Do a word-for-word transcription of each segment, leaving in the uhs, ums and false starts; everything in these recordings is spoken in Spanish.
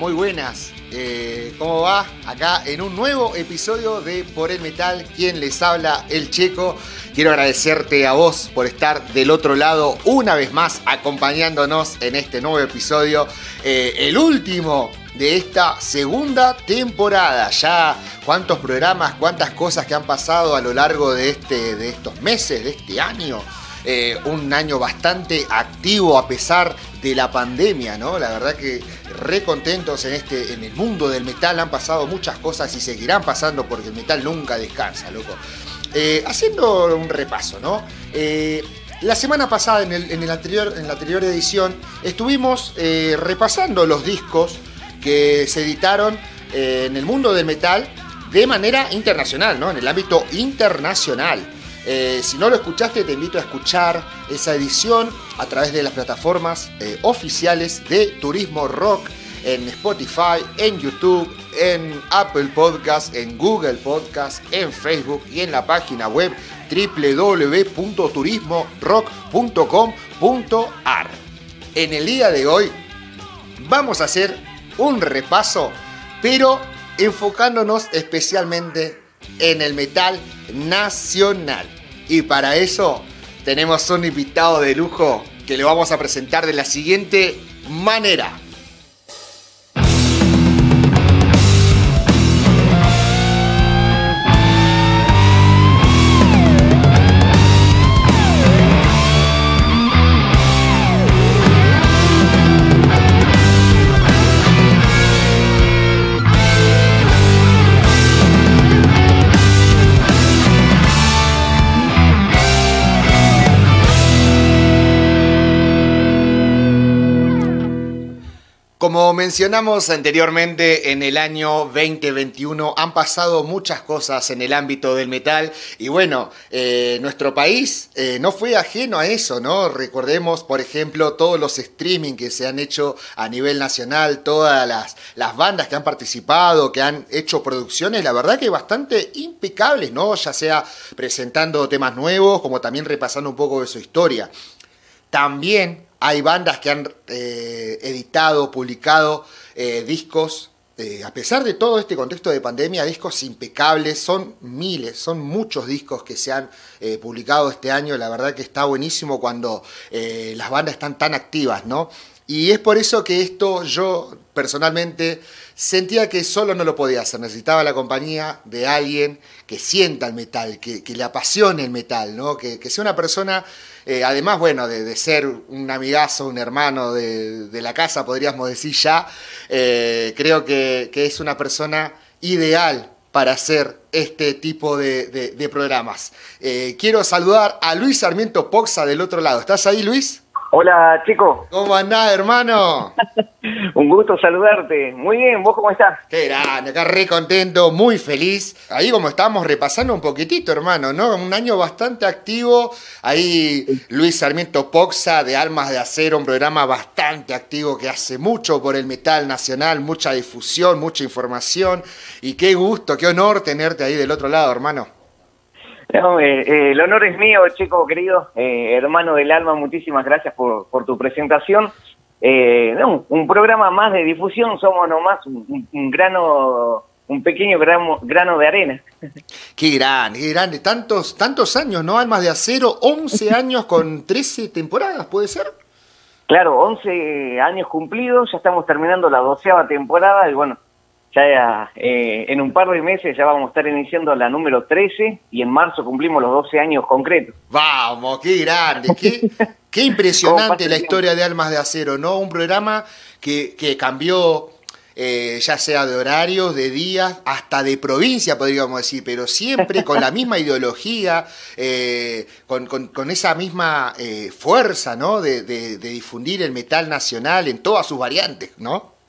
muy buenas. Eh, ¿Cómo va? Acá en un nuevo episodio de Por el Metal, quien les habla, el Checo. Quiero agradecerte a vos por estar del otro lado una vez más acompañándonos en este nuevo episodio, eh, el último de esta segunda temporada. Ya cuántos programas, cuántas cosas que han pasado a lo largo de, este, de estos meses, de este año. Eh, un año bastante activo a pesar de la pandemia, ¿no? La verdad que re contentos en, este, en el mundo del metal. Han pasado muchas cosas y seguirán pasando porque el metal nunca descansa, loco. Eh, haciendo un repaso, ¿no? Eh, la semana pasada, en, el, en, el anterior, en la anterior edición, estuvimos eh, repasando los discos que se editaron eh, en el mundo del metal de manera internacional, ¿no? En el ámbito internacional. Eh, si no lo escuchaste, te invito a escuchar esa edición a través de las plataformas eh, oficiales de Turismo Rock, en Spotify, en YouTube, en Apple Podcast, en Google Podcast, en Facebook y en la página web doble u doble u doble u punto turismo rock punto com punto a r. En el día de hoy vamos a hacer un repaso, pero enfocándonos especialmente en el metal nacional. Y para eso tenemos un invitado de lujo que le vamos a presentar de la siguiente manera. Como mencionamos anteriormente, en el año veinte veintiuno han pasado muchas cosas en el ámbito del metal y bueno, eh, nuestro país eh, no fue ajeno a eso, ¿no? Recordemos, por ejemplo, todos los streaming que se han hecho a nivel nacional, todas las, las bandas que han participado, que han hecho producciones, la verdad que bastante impecables, ¿no? Ya sea presentando temas nuevos, como también repasando un poco de su historia. También hay bandas que han eh, editado, publicado eh, discos, eh, a pesar de todo este contexto de pandemia, discos impecables, son miles, son muchos discos que se han eh, publicado este año. La verdad que está buenísimo cuando eh, las bandas están tan activas, ¿no? Y es por eso que esto yo personalmente sentía que solo no lo podía hacer, necesitaba la compañía de alguien que sienta el metal, que, que le apasione el metal, ¿no? Que, que sea una persona... Eh, además, bueno, de, de ser un amigazo, un hermano de, de la casa, podríamos decir ya, eh, creo que, que es una persona ideal para hacer este tipo de, de, de programas. Eh, quiero saludar a Luis Sarmiento Poxa del otro lado. ¿Estás ahí, Luis? Hola, chico. ¿Cómo andás, hermano? Un gusto saludarte. Muy bien, ¿vos cómo estás? Qué grande, acá re contento, muy feliz. Ahí como estábamos repasando un poquitito, hermano, ¿no? Un año bastante activo. Ahí Luis Sarmiento Poxa de Almas de Acero, un programa bastante activo que hace mucho por el metal nacional, mucha difusión, mucha información. Y qué gusto, qué honor tenerte ahí del otro lado, hermano. No, eh, eh, el honor es mío, chico querido, eh, hermano del alma, muchísimas gracias por, por tu presentación. Eh, no, un programa más de difusión, somos nomás un, un grano, un pequeño grano, grano de arena. Qué grande, qué grande, tantos, tantos años, ¿no? Almas de Acero, once años con trece temporadas, ¿puede ser? Claro, once años cumplidos, ya estamos terminando la doceava temporada y bueno, ya eh, en un par de meses ya vamos a estar iniciando la número trece y en marzo cumplimos los doce años concretos. Vamos, qué grande, qué, qué impresionante la historia de Almas de Acero, ¿no? Un programa que, que cambió eh, ya sea de horarios, de días, hasta de provincia, podríamos decir, pero siempre con la misma ideología, eh, con, con, con esa misma eh, fuerza, ¿no? De, de, de difundir el metal nacional en todas sus variantes, ¿no?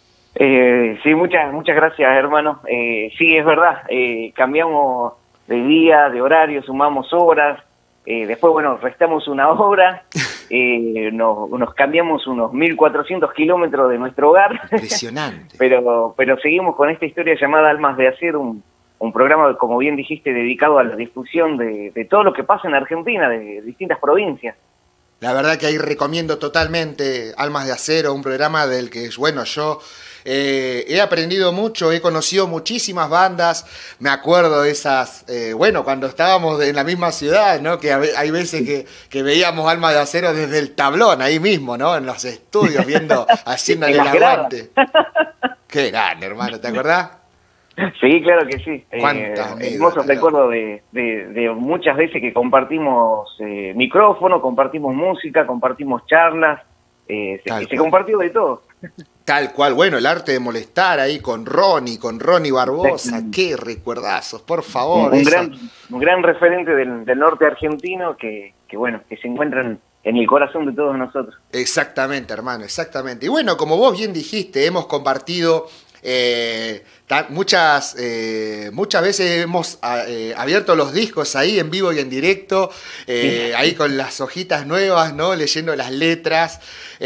Eh, sí, muchas muchas gracias, hermano. Eh, sí, es verdad, eh, cambiamos de día, de horario, sumamos horas, eh, después, bueno, restamos una hora, eh, nos, nos cambiamos unos mil cuatrocientos kilómetros de nuestro hogar. Impresionante. pero pero seguimos con esta historia llamada Almas de Acero, un, un programa, como bien dijiste, dedicado a la difusión de, de todo lo que pasa en Argentina, de distintas provincias. La verdad que ahí recomiendo totalmente Almas de Acero, un programa del que, bueno, yo Eh, he aprendido mucho, he conocido muchísimas bandas. Me acuerdo de esas, eh, bueno, cuando estábamos en la misma ciudad, ¿no? Que hay veces que, que veíamos Alma de Acero desde el tablón, ahí mismo, ¿no? En los estudios, viendo, haciéndole el aguante. Qué grande, hermano, ¿te acordás? Sí, claro que sí. ¿Cuántas eh, hermosos recuerdos de, de, de muchas veces que compartimos eh, micrófono, compartimos música, compartimos charlas, eh, se, se compartió de todo. Tal cual, bueno, el arte de molestar ahí con Ronnie, con Ronnie Barbosa, qué recuerdazos, por favor. Un, un, gran, un gran referente del, del norte argentino que, que, bueno, que se encuentran en el corazón de todos nosotros. Exactamente, hermano, exactamente. Y bueno, como vos bien dijiste, hemos compartido... Eh, muchas eh, muchas veces hemos eh, abierto los discos ahí en vivo y en directo, eh, sí. Ahí con las hojitas nuevas, ¿no? Leyendo las letras,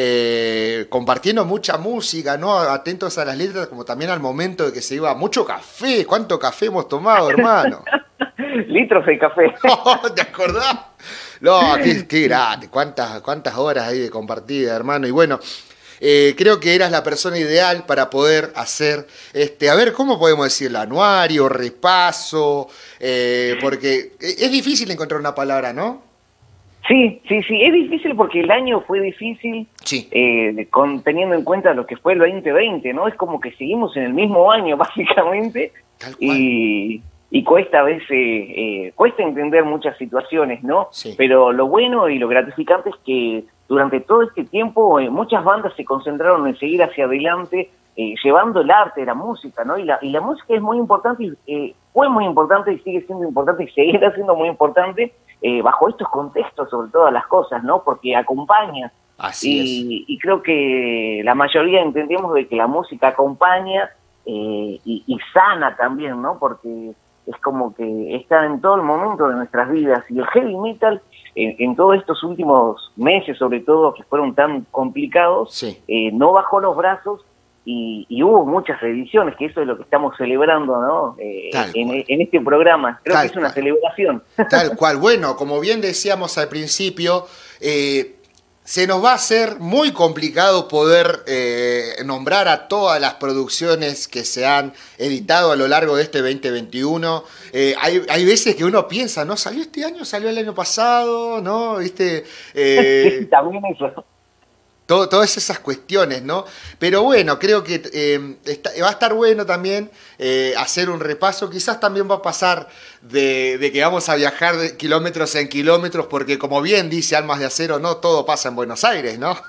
eh, compartiendo mucha música, ¿no? Atentos a las letras, como también al momento de que se iba mucho café. ¿Cuánto café hemos tomado, hermano? Litros de café. ¿Te acordás? No, qué, qué grande, cuántas, cuántas horas ahí de compartida, hermano. Y bueno, Eh, creo que eras la persona ideal para poder hacer, este, a ver, ¿cómo podemos decirlo? Anuario, repaso, eh, porque es difícil encontrar una palabra, ¿no? Sí, sí, sí, es difícil porque el año fue difícil, sí. eh, con, teniendo en cuenta lo que fue el veinte veinte, ¿no? Es como que seguimos en el mismo año, básicamente, Tal cual. y, y cuesta a veces, eh, cuesta entender muchas situaciones, ¿no? Sí. Pero lo bueno y lo gratificante es que durante todo este tiempo eh, muchas bandas se concentraron en seguir hacia adelante, eh, llevando el arte, la música, ¿no? Y la, y la música es muy importante, y, eh, fue muy importante y sigue siendo importante y seguirá siendo muy importante eh, bajo estos contextos sobre todas las cosas, ¿no? Porque acompaña. Así y, es. y creo que la mayoría entendemos de que la música acompaña eh, y, y sana también, ¿no? Porque es como que está en todo el momento de nuestras vidas, y el heavy metal en, en todos estos últimos meses, sobre todo, que fueron tan complicados, sí. eh, no bajó los brazos, y, y hubo muchas ediciones, que eso es lo que estamos celebrando, ¿no? Eh, en, en este programa, creo Tal que es una cual. celebración. Tal cual, bueno, como bien decíamos al principio, eh, se nos va a hacer muy complicado poder eh, nombrar a todas las producciones que se han editado a lo largo de este veinte veintiuno. Eh, hay, hay veces que uno piensa, ¿no? ¿Salió este año? ¿Salió el año pasado? ¿No? ¿Viste? Eh, sí, también eso. Todo, todas esas cuestiones, ¿no? Pero bueno, creo que eh, está, va a estar bueno también eh, hacer un repaso. Quizás también va a pasar de, de que vamos a viajar de kilómetros en kilómetros, porque como bien dice Almas de Acero, no todo pasa en Buenos Aires, ¿no?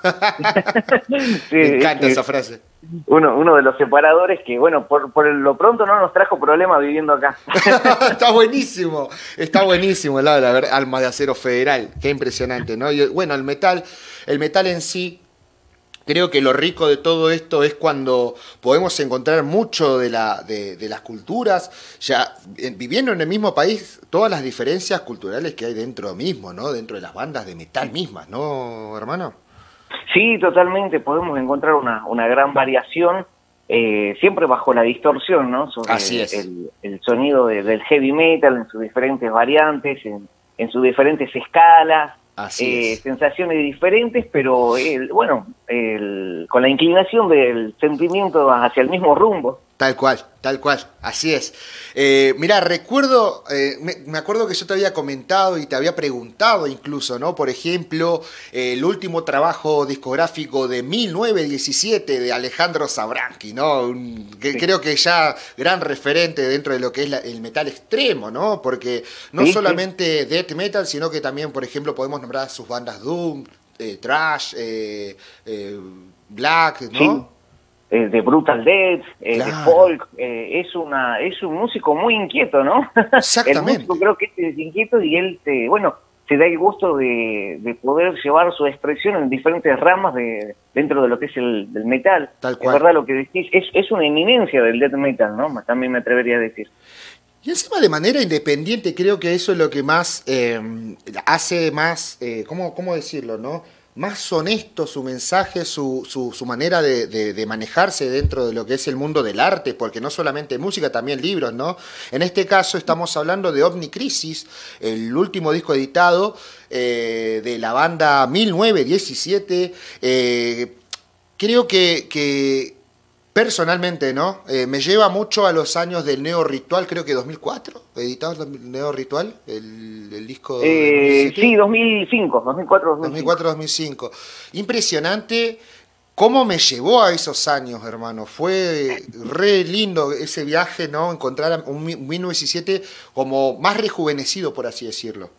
Sí, me encanta sí. esa frase. Uno, uno de los separadores que, bueno, por, por lo pronto no nos trajo problemas viviendo acá. Está buenísimo, está buenísimo el lado de la Almas de Acero Federal. Qué impresionante, ¿no? Y, bueno, el metal, el metal en sí. Creo que lo rico de todo esto es cuando podemos encontrar mucho de, la, de, de las culturas, ya viviendo en el mismo país, todas las diferencias culturales que hay dentro mismo, ¿no? Dentro de las bandas de metal mismas, ¿no, hermano? Sí, totalmente, podemos encontrar una, una gran variación, eh, siempre bajo la distorsión, ¿no? Sobre Así es. El, el sonido de, del heavy metal en sus diferentes variantes, en, en sus diferentes escalas. Así eh, es. Sensaciones diferentes, pero el, bueno, el, con la inclinación del sentimiento hacia el mismo rumbo. Tal cual, tal cual, así es. Eh, mirá, recuerdo, eh, me, me acuerdo que yo te había comentado y te había preguntado incluso, ¿no? Por ejemplo, eh, el último trabajo discográfico de mil novecientos diecisiete de Alejandro Sabranski, ¿no? Un, que, sí. Creo que ya gran referente dentro de lo que es la, el metal extremo, ¿no? Porque no sí, solamente sí. death metal, sino que también, por ejemplo, podemos nombrar sus bandas Doom, eh, Thrash, eh, eh, Black, ¿no? Sí. De Brutal Death, eh, claro. de folk, eh, es una es un músico muy inquieto, ¿no? Exactamente. El músico creo que es inquieto y él, te, bueno, se da el gusto de, de poder llevar su expresión en diferentes ramas de dentro de lo que es el del metal. Tal cual. Es verdad lo que decís, es, es una eminencia del death metal, ¿no? También me atrevería a decir. Y encima de manera independiente, creo que eso es lo que más eh, hace más, eh, ¿cómo, cómo decirlo, no? Más honesto su mensaje, su, su, su manera de, de, de manejarse dentro de lo que es el mundo del arte, porque no solamente música, también libros, ¿no? En este caso estamos hablando de Omnicrisis, el último disco editado eh, de la banda mil novecientos diecisiete. Eh, creo que... que personalmente, ¿no? Eh, me lleva mucho a los años del Neo Ritual, creo que dos mil cuatro, editado el Neo Ritual, el, el disco de Eh, dos mil diecisiete. sí, dos mil cinco, dos mil cuatro, dos mil cinco. dos mil cuatro dos mil cinco. Impresionante cómo me llevó a esos años, hermano. Fue re lindo ese viaje, ¿no? Encontrar a un mil novecientos diecisiete como más rejuvenecido, por así decirlo.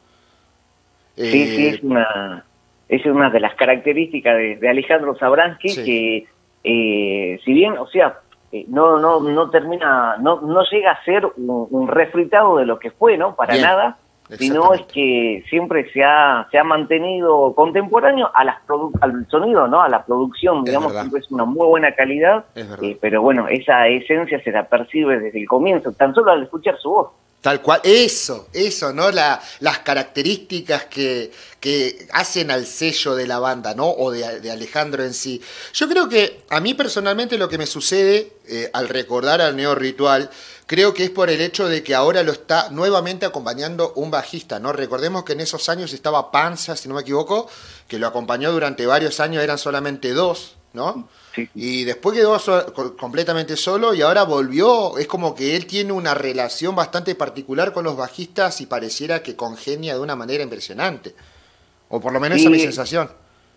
Sí, sí, Eh, es una, es una de las características de, de Alejandro Sabransky, sí, que eh, si bien, o sea, eh, no no no termina, no no llega a ser un, un refritado de lo que fue, ¿no? Para bien, nada, sino es exactamente. que siempre se ha se ha mantenido contemporáneo a las produ- al sonido, ¿no? A la producción, Es digamos, verdad, siempre es una muy buena calidad, es verdad. eh, pero bueno, esa esencia se la percibe desde el comienzo, tan solo al escuchar su voz. Tal cual, eso, eso, ¿no? La, las características que, que hacen al sello de la banda, ¿no? O de, de Alejandro en sí. Yo creo que a mí personalmente lo que me sucede eh, al recordar al Neo Ritual, creo que es por el hecho de que ahora lo está nuevamente acompañando un bajista, ¿no? Recordemos que en esos años estaba Panza, si no me equivoco, que lo acompañó durante varios años, eran solamente dos, ¿no? Sí, sí. Y después quedó so- co- completamente solo y ahora volvió. Es como que él tiene una relación bastante particular con los bajistas y pareciera que congenia de una manera impresionante. O por lo menos esa es mi Sí, sensación.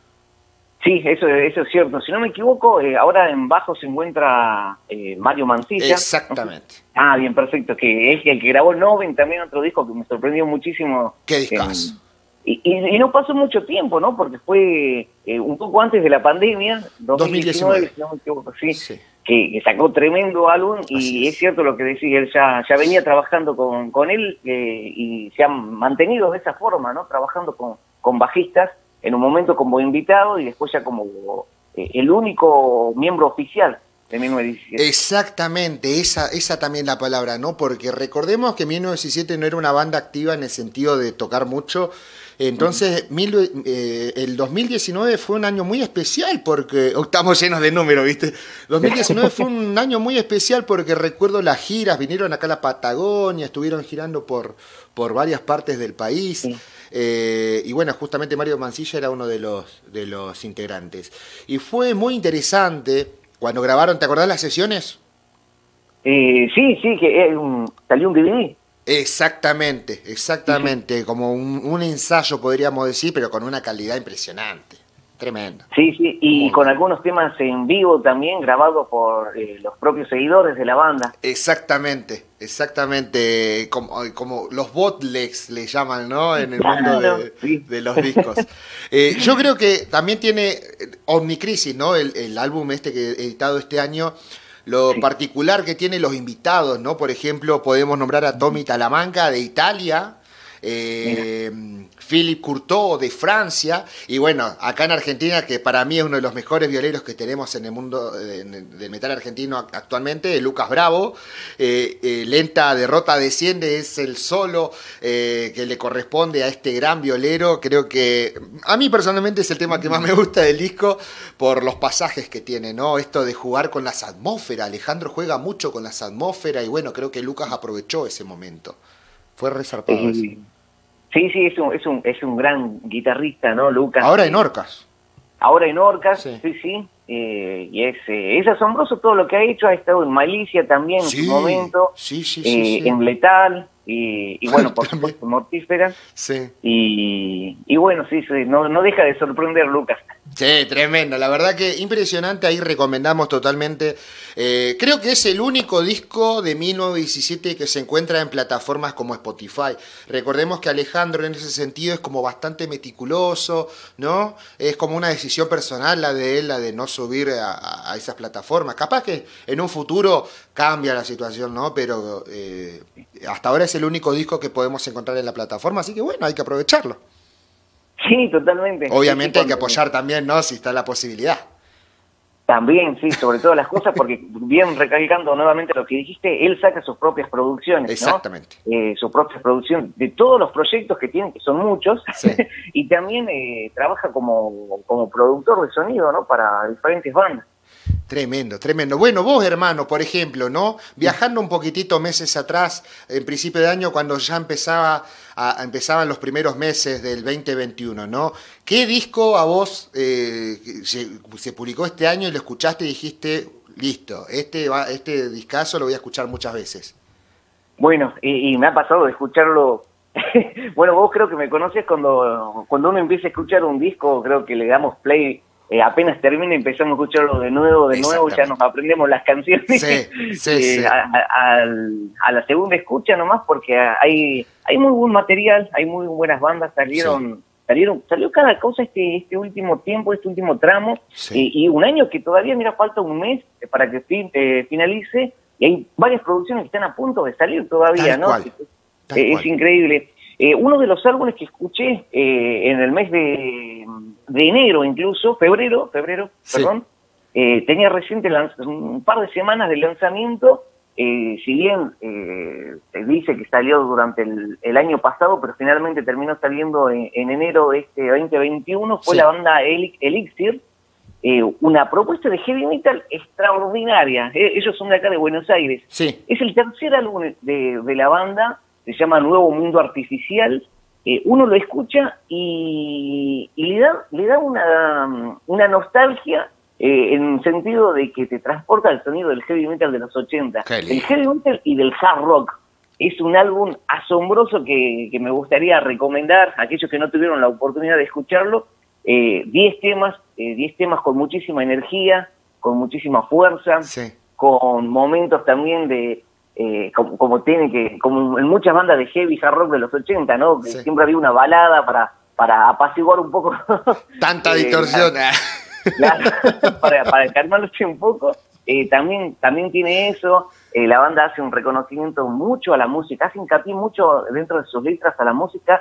sí, eso, eso es cierto. Si no me equivoco, eh, ahora en bajo se encuentra eh, Mario Mancilla. No sé. Exactamente. Ah, bien, perfecto. Que es el que grabó Noven, también otro disco que me sorprendió muchísimo. Qué En- discazo. y, y- y no pasó mucho tiempo, ¿no? Porque fue eh, un poco antes de la pandemia, dos mil diecinueve, dos mil diecinueve. si no me equivoco, sí, Sí, que, que sacó tremendo álbum. así Y es es. cierto lo que decís, él ya, ya venía trabajando con, con él eh, y se han mantenido de esa forma, ¿no? Trabajando con, con bajistas, en un momento como invitado y después ya como eh, el único miembro oficial de mil novecientos diecisiete. Exactamente, esa, esa también la palabra, ¿no? Porque recordemos que mil novecientos diecisiete no era una banda activa en el sentido de tocar mucho. Entonces, mil, eh, el dos mil diecinueve fue un año muy especial porque, oh, estamos llenos de números, ¿viste? dos mil diecinueve fue un año muy especial porque recuerdo las giras, vinieron acá a la Patagonia, estuvieron girando por, por varias partes del país. Sí. Eh, y bueno, justamente Mario Mancilla era uno de los, de los integrantes. Y fue muy interesante cuando grabaron, ¿te acordás las sesiones? Eh, sí, sí, que eh, un- salió un D V D. Exactamente, Sí, sí. exactamente, como un, un ensayo podríamos decir, pero con una calidad impresionante, tremendo, Sí, sí, y muy con bueno. algunos temas en vivo también grabados por eh, los propios seguidores de la banda. Exactamente, exactamente, como, como los bootlegs le llaman, ¿no? En el mundo Claro, de, sí. de los discos. Eh, yo creo que también tiene eh, Omnicrisis, ¿no? El, el álbum este que he editado este año, lo Sí. particular que tiene los invitados, ¿no? Por ejemplo, podemos nombrar a Tommy Talamanca de Italia, Mira. eh, Philippe Courtauld de Francia, y bueno, acá en Argentina, que para mí es uno de los mejores violeros que tenemos en el mundo eh, en- del metal argentino actualmente, Lucas Bravo, eh, eh, Lenta Derrota Desciende es el solo eh, que le corresponde a este gran violero. Creo que a mí personalmente es el tema que más me gusta del disco por los pasajes que tiene, ¿no? Esto de jugar con las atmósferas. Alejandro juega mucho con las atmósferas y bueno, creo que Lucas aprovechó ese momento. Fue resarpado eso. Eh, sí, sí, es un, es un, es un gran guitarrista, ¿no, Lucas? Ahora en Eh, Orcas. ahora en Orcas, Sí. sí, sí. Eh, y es, eh, es asombroso todo lo que ha hecho. Ha estado en Malicia también en su Sí, momento, sí, sí, sí, eh, sí. en Letal, y, y bueno, por También. supuesto, Mortífera. Sí. Y, y bueno, sí, sí, no, no deja de sorprender, Lucas. Sí, tremendo. La verdad que impresionante. Ahí recomendamos totalmente. Eh, creo que es el único disco de mil novecientos diecisiete que se encuentra en plataformas como Spotify. Recordemos que Alejandro en ese sentido es como bastante meticuloso, ¿no? Es como una decisión personal la de él, la de no subir a, a esas plataformas. Capaz que en un futuro cambia la situación, ¿no? Pero eh, hasta ahora es el único disco que podemos encontrar en la plataforma, así que bueno, hay que aprovecharlo. Sí, totalmente. Sí, sí, Obviamente hay que cuando apoyar también, ¿no? Si está la posibilidad. también, sí, sobre todas las cosas, porque bien recalcando nuevamente lo que dijiste, él saca sus propias producciones, ¿no? Exactamente. Eh, sus propias producciones de todos los proyectos que tiene, que son muchos, Sí. y también eh, trabaja como, como productor de sonido, ¿no? Para diferentes bandas. Tremendo, tremendo. Bueno, vos, hermano, por ejemplo, ¿no? Viajando un poquitito meses atrás, en principio de año, cuando ya empezaba a, a- empezaban los primeros meses del veinte veintiuno, ¿no? ¿Qué disco a vos eh, se, se publicó este año y lo escuchaste y dijiste, listo, este, va, este discazo lo voy a escuchar muchas veces. Bueno, y, y me ha pasado de escucharlo. Bueno, vos creo que me conoces cuando, cuando uno empieza a escuchar un disco, creo que le damos play, eh, apenas termina empezamos a escucharlo de nuevo, de nuevo, ya nos aprendemos las canciones. Sí, sí, eh, sí. A, a, a la segunda escucha nomás, porque hay, hay muy buen material, hay muy buenas bandas, salieron, sí. salieron, salió cada cosa este, este último tiempo, este último tramo, sí. eh, y un año que todavía, mira, falta un mes para que fin, eh, finalice, y hay varias producciones que están a punto de salir todavía, Tal ¿no? Cual. Tal Eh, cual. Es increíble. Eh, uno de los álbumes que escuché eh, en el mes de, de enero, incluso, febrero, febrero, sí. perdón, eh, tenía reciente un par de semanas de lanzamiento, eh, si bien eh, se dice que salió durante el, el año pasado, pero finalmente terminó saliendo en, en enero de este veinte veintiuno, fue sí. la banda Elixir, eh, una propuesta de heavy metal extraordinaria. Eh, ellos son de acá de Buenos Aires. Sí. Es el tercer álbum de, de la banda, se llama Nuevo Mundo Artificial. Eh, uno lo escucha y, y le da, le da una, una nostalgia eh, en el sentido de que te transporta el sonido del heavy metal de los ochenta, del heavy metal y del hard rock. Es un álbum asombroso que, que me gustaría recomendar a aquellos que no tuvieron la oportunidad de escucharlo. Eh, diez temas, eh, diez temas con muchísima energía, con muchísima fuerza, sí. con momentos también de Eh, como, como tiene que, como en muchas bandas de heavy hard rock de los ochenta, ¿no? Que sí. siempre había una balada para, para apaciguar un poco. Tanta distorsión. Eh, claro, para, para calmarse un poco. Eh, también, también tiene eso. Eh, la banda hace un reconocimiento mucho a la música, hace hincapié mucho dentro de sus letras a la música.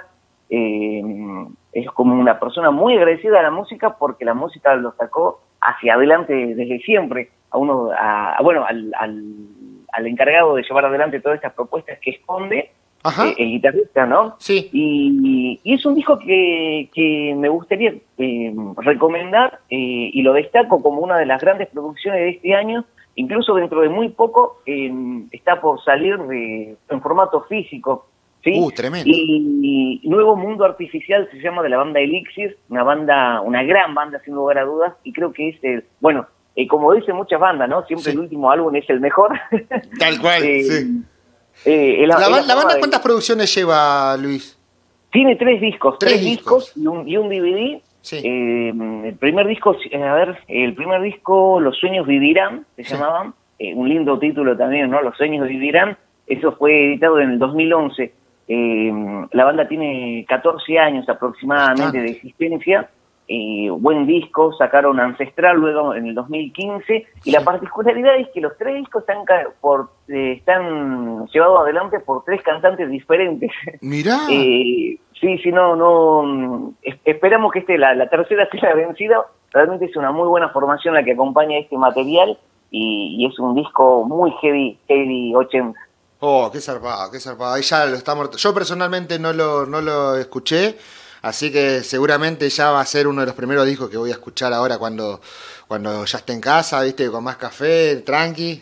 Eh, es como una persona muy agradecida a la música porque la música lo sacó hacia adelante desde siempre. A uno, a, a, bueno, al, al al encargado de llevar adelante todas estas propuestas que esconde, eh, el guitarrista, ¿no? Sí. Y, y es un disco que, que me gustaría eh, recomendar eh, y lo destaco como una de las grandes producciones de este año, incluso dentro de muy poco eh, está por salir de, en formato físico, ¿sí? Uh, tremendo. Y, y Nuevo Mundo Artificial se llama, de la banda Elixir, una banda, una gran banda sin lugar a dudas, y creo que es el, bueno, Eh, como dicen muchas bandas, ¿no? Siempre sí. el último álbum es el mejor. Tal cual, eh, sí. Eh, la, la, la, la banda, de... ¿cuántas producciones lleva, Luis? Tiene tres discos, tres, tres discos, discos y, un, y un D V D. Sí. Eh, el primer disco, a ver, el primer disco, Los Sueños Vivirán, se sí. llamaban. Eh, un lindo título también, ¿no? Los Sueños Vivirán. Eso fue editado en el dos mil once. Eh, la banda tiene catorce años aproximadamente Bastante. de existencia. Eh, buen disco, sacaron Ancestral luego en el dos mil quince, y sí. la particularidad es que los tres discos están, por, eh, están llevados adelante por tres cantantes diferentes. Mirá. Eh, sí, sí, no, no, es, esperamos que este, la, la tercera sea la vencida. Realmente es una muy buena formación la que acompaña este material, y, y es un disco muy heavy, heavy ochenta. Oh, qué zarpado, qué zarpado. Ahí ya lo estamos. Yo personalmente no lo, no lo escuché. Así que seguramente ya va a ser uno de los primeros discos que voy a escuchar ahora cuando, cuando ya esté en casa, viste, con más café, tranqui.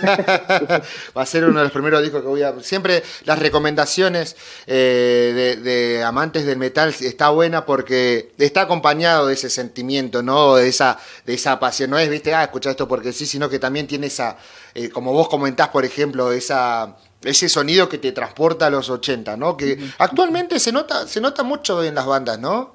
Va a ser uno de los primeros discos que voy a... Siempre las recomendaciones eh, de, de amantes del metal está buena porque está acompañado de ese sentimiento, ¿no? De esa, de esa pasión. No es, viste, ah, escuchá esto porque sí, sino que también tiene esa, eh, como vos comentás, por ejemplo, esa... ese sonido que te transporta a los ochenta, ¿no? Que actualmente se nota se nota mucho en las bandas, ¿no?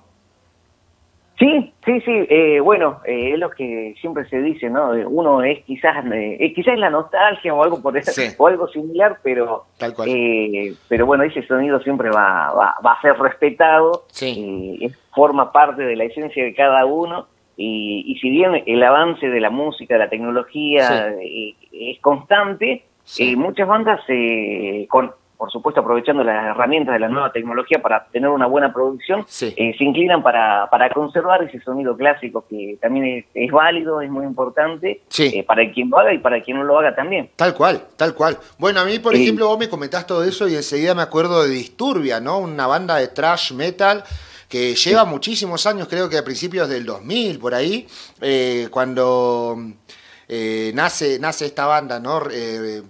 Sí, sí, sí. Eh, bueno, eh, es lo que siempre se dice, ¿no? Uno es quizás eh, quizás es la nostalgia o algo por eso, sí. o algo similar, pero Tal cual. Eh, pero bueno, ese sonido siempre va va, va a ser respetado. Sí. Eh, forma parte de la esencia de cada uno. Y, y si bien el avance de la música, de la tecnología sí. eh, es constante, sí. eh, muchas bandas, eh, con, por supuesto aprovechando las herramientas de la nueva tecnología para tener una buena producción, sí. eh, se inclinan para, para conservar ese sonido clásico que también es, es válido, es muy importante, sí. eh, para quien lo haga y para quien no lo haga también. Tal cual, tal cual. Bueno, a mí, por eh, ejemplo, vos me comentás todo eso y enseguida me acuerdo de Disturbia, ¿no? Una banda de thrash metal que lleva sí. muchísimos años, creo que a principios del dos mil, por ahí, eh, cuando eh, nace, nace esta banda, ¿no? Eh,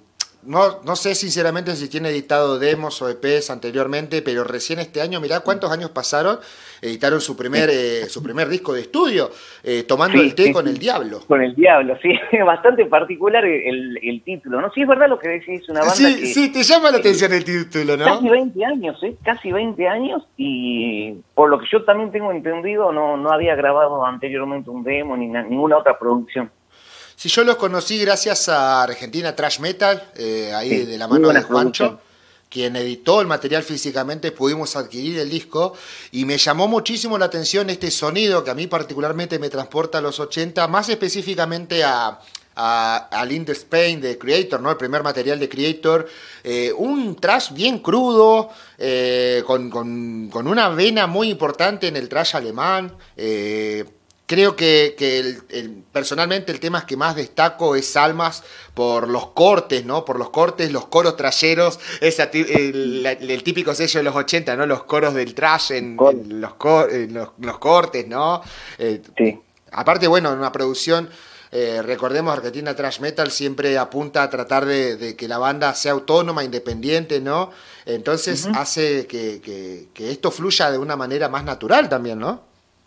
no, no sé sinceramente si tiene editado demos o E Pes anteriormente, pero recién este año, mirá cuántos años pasaron, editaron su primer, eh, su primer disco de estudio, eh, Tomando Sí, el té sí, con sí. el diablo. Con el diablo, sí. Bastante particular el, el título, ¿no? Sí, es verdad lo que decís, es una banda Sí, que sí, te llama la eh, atención el título, casi ¿no? veinte años, ¿eh? Casi veinte años y por lo que yo también tengo entendido, no, no había grabado anteriormente un demo ni na- ninguna otra producción. Sí, yo los conocí gracias a Argentina Trash Metal, eh, ahí Sí, de la muy mano de buena Juancho, producción. quien editó el material físicamente, pudimos adquirir el disco y me llamó muchísimo la atención este sonido que a mí particularmente me transporta a los ochenta, más específicamente a, a, al In the Spain de Creator, ¿no? El primer material de Creator, eh, un trash bien crudo, eh, con, con, con una vena muy importante en el trash alemán. eh, Creo que, que el, el- personalmente el tema que más destaco es Almas por los cortes, ¿no? Por los cortes, los coros trayeros, esa ti- el, la- el típico sello de los ochenta, ¿no? Los coros del trash en, Con- en los, co- en los, los cortes, ¿no? Eh, Sí, Aparte, bueno, en una producción, eh, recordemos, Argentina Trash Metal siempre apunta a tratar de, de que la banda sea autónoma, independiente, ¿no? Entonces ujú. hace que, que que esto fluya de una manera más natural también, ¿no?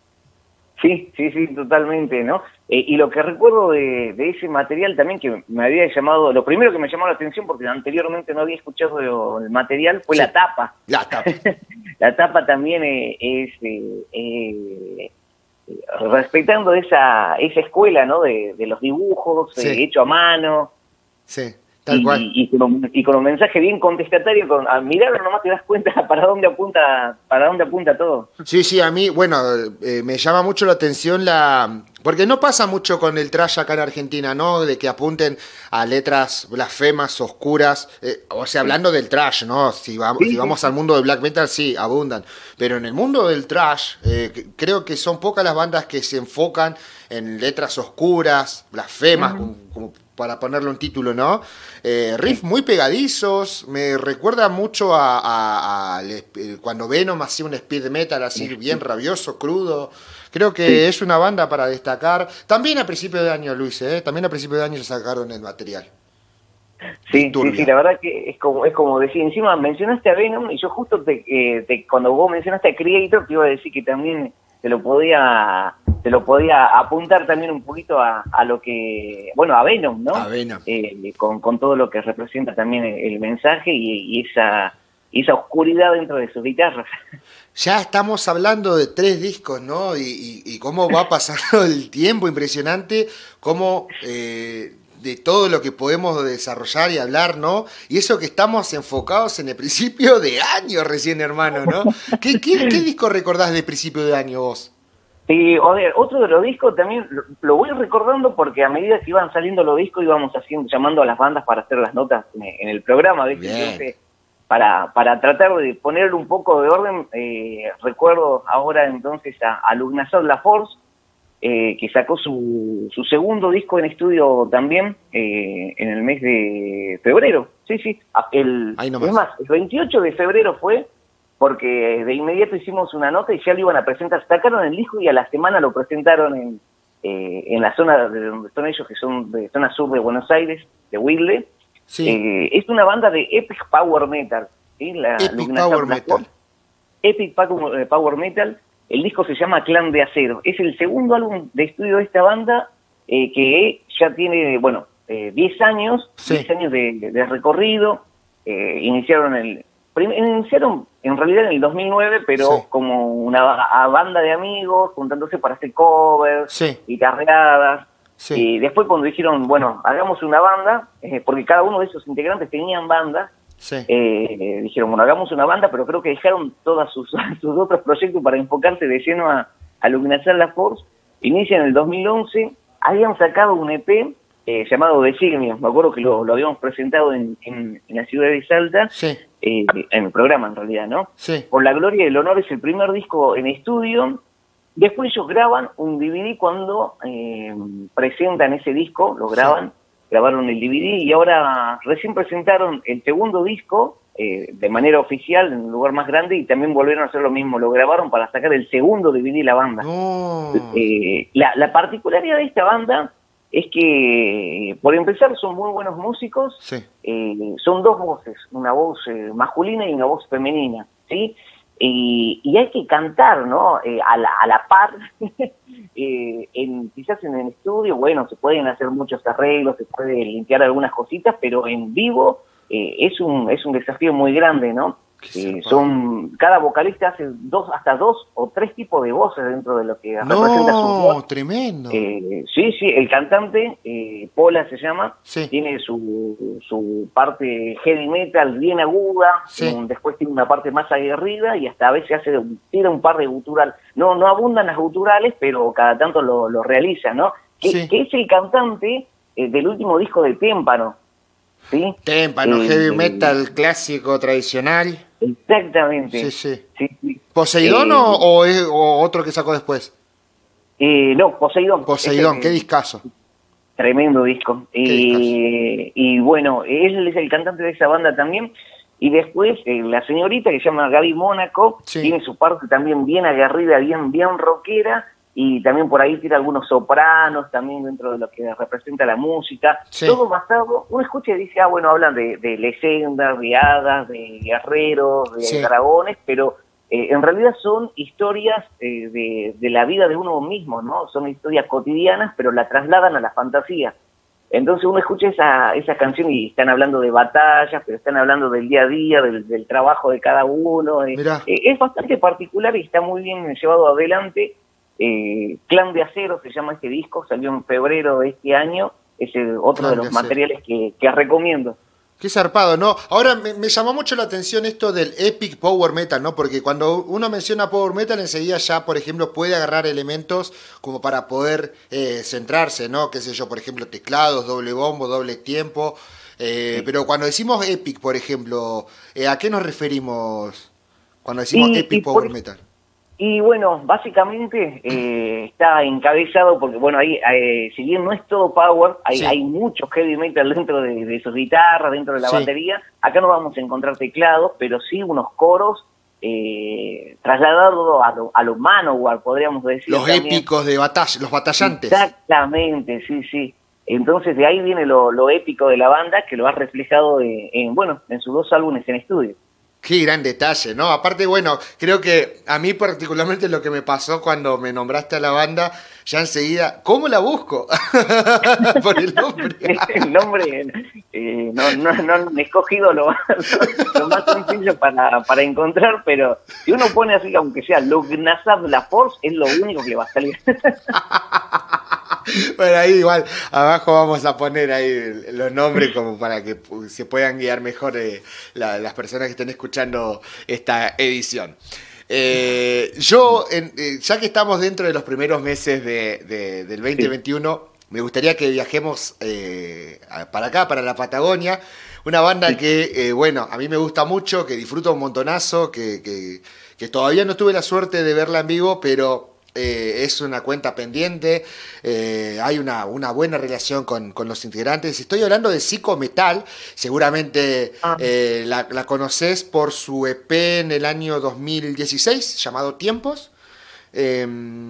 Sí, sí, sí, totalmente, ¿no? Eh, y lo que recuerdo de, de ese material también que me había llamado, lo primero que me llamó la atención, porque anteriormente no había escuchado lo- el material, fue Sí, la tapa. la tapa. La tapa también eh, es, eh, eh, respetando esa, esa escuela, ¿no? De, de los dibujos, Sí, eh, hecho a mano, sí, tal cual. y, y, con un, y con un mensaje bien contestatario, con, al mirarlo nomás te das cuenta para dónde apunta, para dónde apunta todo. Sí, sí, a mí, bueno, eh, me llama mucho la atención la... Porque no pasa mucho con el trash acá en Argentina, ¿no? De que apunten a letras blasfemas, oscuras. eh, o sea, Sí, hablando del trash, ¿no? Si, va- si sí, sí, vamos al sí. mundo del black metal, sí, abundan. Pero en el mundo del trash, eh, que- creo que son pocas las bandas que se enfocan en letras oscuras, blasfemas, Ujú, como, como para ponerle un título, ¿no? Eh, riff sí. muy pegadizos, me recuerda mucho a, a- a- al esp- cuando Venom hacía un speed metal así bien rabioso, crudo. Creo que Sí, es una banda para destacar. También a principio de año, Luis, ¿eh? También a principio de año sacaron el material. sí, sí, sí, Disturbia. la verdad que es como, es como decir, encima mencionaste a Venom y yo justo te, eh, te- cuando vos mencionaste a Creator te iba a decir que también te lo podía, te lo podía apuntar también un poquito a, a lo que, bueno, a Venom, A ¿no? Venom. Eh, con, con todo lo que representa también el, el mensaje y, y esa, y esa oscuridad dentro de sus guitarras. Ya estamos hablando de tres discos, ¿no? Y, y- y cómo va pasando el tiempo, impresionante, cómo eh, de todo lo que podemos desarrollar y hablar, ¿no? Y eso que estamos enfocados en el principio de año recién, hermano, ¿no? ¿Qué, qué, qué disco recordás de principio de año vos? Y o de- otro de los discos también lo, lo voy recordando porque a medida que iban saliendo los discos íbamos haciendo, llamando a las bandas para hacer las notas en, en el programa, ¿viste? Bien. Entonces, para, para tratar de poner un poco de orden, eh, recuerdo ahora entonces a, a Lugnasol La Force, eh, que sacó su, su segundo disco en estudio también eh, en el mes de febrero. Sí, sí, a- el, Ahí es nomás. más, el veintiocho de febrero fue porque de inmediato hicimos una nota y ya lo iban a presentar. Sacaron el disco y a la semana lo presentaron en, eh, en la zona de donde son ellos, que son de zona sur de Buenos Aires, de Wilde. Sí. Eh, es una banda de Epic Power Metal, ¿sí? La Epic Power Lugnasar Black Metal. Epic Power eh, Power Metal. El disco se llama Clan de Acero. Es el segundo álbum de estudio de esta banda eh, que ya tiene, bueno, eh, diez años, Sí. diez años de, de- de recorrido. Eh, iniciaron el prim- iniciaron en realidad en el dos mil nueve, Sí. pero como una ba- a banda de amigos juntándose para hacer covers, Sí. guitarreadas. Sí. Y después cuando dijeron, bueno, hagamos una banda, eh, porque cada uno de esos integrantes tenían bandas, Sí. eh, dijeron, bueno, hagamos una banda, pero creo que dejaron todos sus, sus otros proyectos para enfocarse de lleno a, a Lugnasar La Force. Inician en el dos mil once, habían sacado un E P eh, llamado Designio, me acuerdo que lo, lo habíamos presentado en, en, en la ciudad de Salta, Sí. eh, en el programa en realidad, ¿no? Sí. Por la gloria y el honor es el primer disco en estudio. Después ellos graban un D V D cuando eh, presentan ese disco, lo graban, Sí. grabaron el D V D y ahora recién presentaron el segundo disco eh, de manera oficial en un lugar más grande y también volvieron a hacer lo mismo, lo grabaron para sacar el segundo D V D de la banda. No. Eh, la, la particularidad de esta banda es que, por empezar, son muy buenos músicos, Sí. eh, son dos voces, una voz eh, masculina y una voz femenina, ¿sí? Y, y hay que cantar, ¿no? Eh, a, la, a la par, eh, en, quizás en el estudio, bueno, se pueden hacer muchos arreglos, se puede limpiar algunas cositas, pero en vivo eh, es un es un desafío muy grande, ¿no? Eh, son cada vocalista hace dos hasta dos o tres tipos de voces dentro de lo que representa su voz. No, tremendo. Eh, sí, sí, el cantante, eh, Pola se llama, Sí. tiene su, su parte heavy metal bien aguda, Sí. um, después tiene una parte más aguerrida y hasta a veces hace tira un par de gutural. No no abundan las guturales, pero cada tanto lo, lo realiza, ¿no? Que, Sí. que es el cantante eh, del último disco de Témpano, ¿sí? Témpano, Eh, heavy metal clásico, tradicional. Exactamente. Sí, sí. Sí, sí. ¿Poseidón Eh, o, o es- o otro que sacó después? eh, no, Poseidón. Poseidón, Ese, qué discazo. Tremendo disco. Qué discazo. Eh, y bueno, él es el cantante de esa banda también. Y después eh, la señorita que se llama Gaby Mónaco, Sí. tiene su parte también bien aguerrida, bien, bien rockera, y también por ahí tira algunos sopranos también dentro de lo que representa la música. Sí. Todo basado, uno escucha y dice, ah, bueno, hablan de, de leyendas, de hadas, de guerreros, de Sí. dragones, pero eh, en realidad son historias eh, de, de la vida de uno mismo, ¿no? Son historias cotidianas, pero la trasladan a la fantasía. Entonces uno escucha esa, esa canción y están hablando de batallas, pero están hablando del día a día, del, del trabajo de cada uno. Eh, Mirá. eh, es bastante particular y está muy bien llevado adelante. Eh, Clan de Acero se llama este disco, salió en febrero de este año. Es eh, otro Clan de de los Acero. materiales que, que recomiendo. Qué zarpado, ¿no? Ahora me, me llamó mucho la atención esto del epic power metal, ¿no? Porque cuando uno menciona power metal, enseguida ya, por ejemplo, puede agarrar elementos como para poder eh, centrarse, ¿no? Qué sé yo, por ejemplo, teclados, doble bombo, doble tiempo. Eh, Sí. Pero cuando decimos epic, por ejemplo, eh, ¿a qué nos referimos cuando decimos Y, epic y power por- metal? Y bueno, básicamente eh, está encabezado porque, bueno, ahí, eh, si bien no es todo power, hay, Sí. hay mucho heavy metal dentro de, de sus guitarras, dentro de la Sí. batería. Acá no vamos a encontrar teclados, pero sí unos coros eh, trasladados a lo, a lo Manowar, podríamos decir. Los también. épicos de batalla, los batallantes. Exactamente, sí, sí. Entonces de ahí viene lo, lo épico de la banda, que lo ha reflejado en, en, bueno, en sus dos álbumes en estudio. Qué gran detalle, ¿no? Aparte, bueno, creo que a mí particularmente lo que me pasó cuando me nombraste a la banda, ya enseguida, ¿cómo la busco? Por el nombre. El nombre, eh, no, no, no han escogido lo, lo, lo más sencillo para, para encontrar, pero si uno pone así, aunque sea Lugnasab La Force, es lo único que le va a salir. Bueno, ahí igual, abajo vamos a poner ahí los nombres como para que pu- se puedan guiar mejor eh, la- las personas que estén escuchando esta edición. Eh, yo, en- eh, ya que estamos dentro de los primeros meses de, de- del veinte veintiuno, me gustaría que viajemos eh, a- para acá, para la Patagonia. Una banda que, eh, bueno, a mí me gusta mucho, que disfruto un montonazo, que, que- que todavía no tuve la suerte de verla en vivo, pero eh, es una cuenta pendiente. Eh, hay una, una buena relación con, con los integrantes. Estoy hablando de Psicometal, seguramente Ah. eh, la, la conoces por su E P en el año dos mil dieciséis, llamado Tiempos. Eh,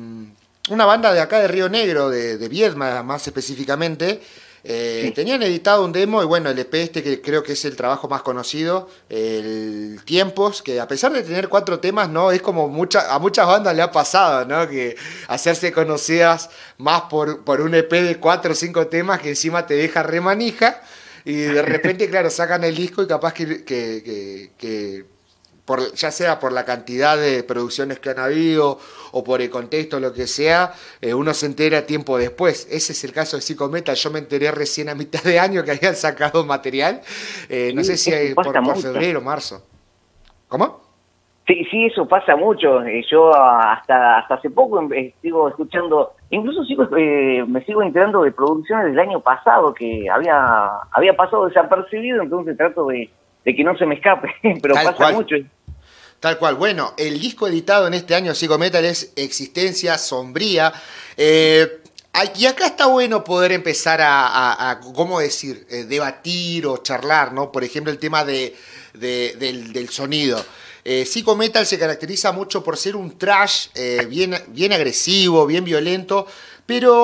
una banda de acá de Río Negro, de, de Viedma más específicamente. Eh, Sí. Tenían editado un demo y bueno, el E P este que creo que es el trabajo más conocido, el Tiempos, que a pesar de tener cuatro temas, no es como mucha, a muchas bandas le ha pasado, ¿no? Que hacerse conocidas más por, por un E P de cuatro o cinco temas que encima te deja remanija y de repente, claro, sacan el disco y capaz que, que, que, que por, ya sea por la cantidad de producciones que han habido o por el contexto, lo que sea, eh, uno se entera tiempo después. Ese es el caso de Psicometal. Yo me enteré recién a mitad de año que habían sacado material. Eh, no Sí, sé si eso hay pasa por, por mucho. febrero o marzo. ¿Cómo? Sí, sí, eso pasa mucho. Eh, Yo hasta hasta hace poco eh, sigo escuchando, incluso sigo eh, me sigo enterando de producciones del año pasado que había había pasado desapercibido, entonces trato de, de que no se me escape, pero Tal pasa cual. mucho. Tal cual. Bueno, el disco editado en este año Psicometal es Existencia Sombría. Eh, y acá está bueno poder empezar a, a, a ¿cómo decir? Eh, debatir o charlar, ¿no? Por ejemplo, el tema de, de- del, del sonido. Eh, Psicometal se caracteriza mucho por ser un trash eh, bien, bien agresivo, bien violento, pero a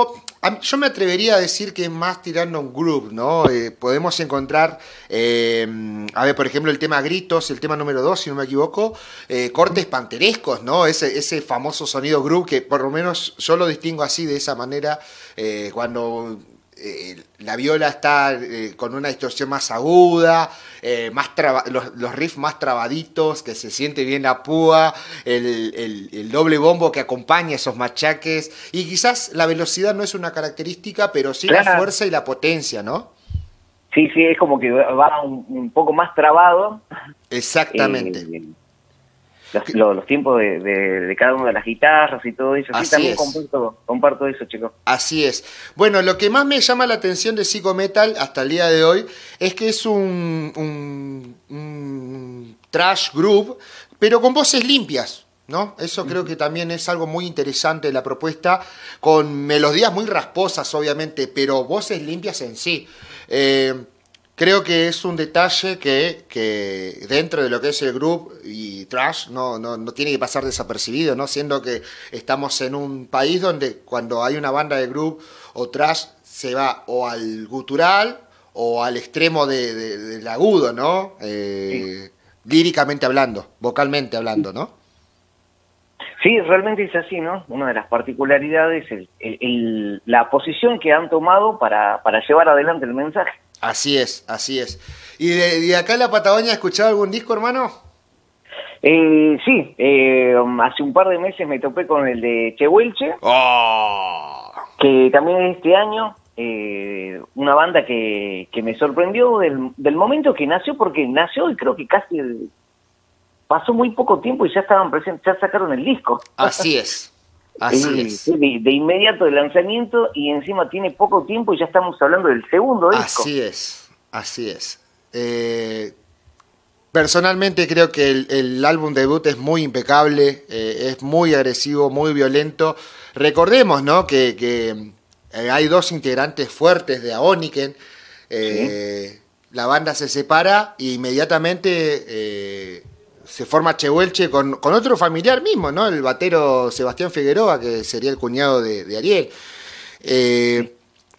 a- yo me atrevería a decir que es más tirando a un groove, ¿no? Eh, podemos encontrar, eh, a ver, por ejemplo, el tema Gritos, el tema número dos, si no me equivoco, eh, cortes panterescos, ¿no? Ese, ese famoso sonido groove que por lo menos yo lo distingo así, de esa manera, eh, cuando eh, la viola está eh, con una distorsión más aguda, eh, más traba- los, los riffs más trabaditos, que se siente bien la púa, el, el- el doble bombo que acompaña esos machaques, y quizás la velocidad no es una característica, pero sí la Claro. fuerza y la potencia, ¿no? Sí, sí, es como que va un, un poco más trabado. Exactamente. eh, los, los, los tiempos de, de, de cada una de las guitarras y todo eso. Sí, Así también es. comparto, comparto eso, chicos. Así es. Bueno, lo que más me llama la atención de Psycho Metal hasta el día de hoy es que es un, un, un trash group, pero con voces limpias, ¿no? Eso creo que también es algo muy interesante de la propuesta, con melodías muy rasposas, obviamente, pero voces limpias en sí. Eh, Creo que es un detalle que, que dentro de lo que es el group y trash no, no, no tiene que pasar desapercibido, ¿no? Siendo que estamos en un país donde cuando hay una banda de group o trash se va o al gutural o al extremo de, de- del agudo, ¿no? Sí. Eh, líricamente hablando, vocalmente hablando, ¿no? Sí, realmente es así, ¿no? Una de las particularidades es el, el- el- la posición que han tomado para, para llevar adelante el mensaje. Así es, así es. ¿Y de, de acá en la Patagonia has escuchado algún disco, hermano? Eh, sí, eh, hace un par de meses me topé con el de Chehuelche, ¡Oh! que también es este año, eh, una banda que, que me sorprendió del, del momento que nació, porque nació y creo que casi el- pasó muy poco tiempo y ya estaban presentes, ya sacaron el disco. Así es, así Eh, es. de, de inmediato el lanzamiento y encima tiene poco tiempo y ya estamos hablando del segundo disco. Así es, así es. Eh, personalmente creo que el, el álbum debut es muy impecable, eh, es muy agresivo, muy violento. Recordemos, ¿no? que, que, eh, hay dos integrantes fuertes de Aoniken. Sí, Eh, la banda se separa e inmediatamente eh, se forma Chehuelche con, con otro familiar mismo, ¿no? El batero Sebastián Figueroa, que sería el cuñado de, de Ariel. sí. Eh,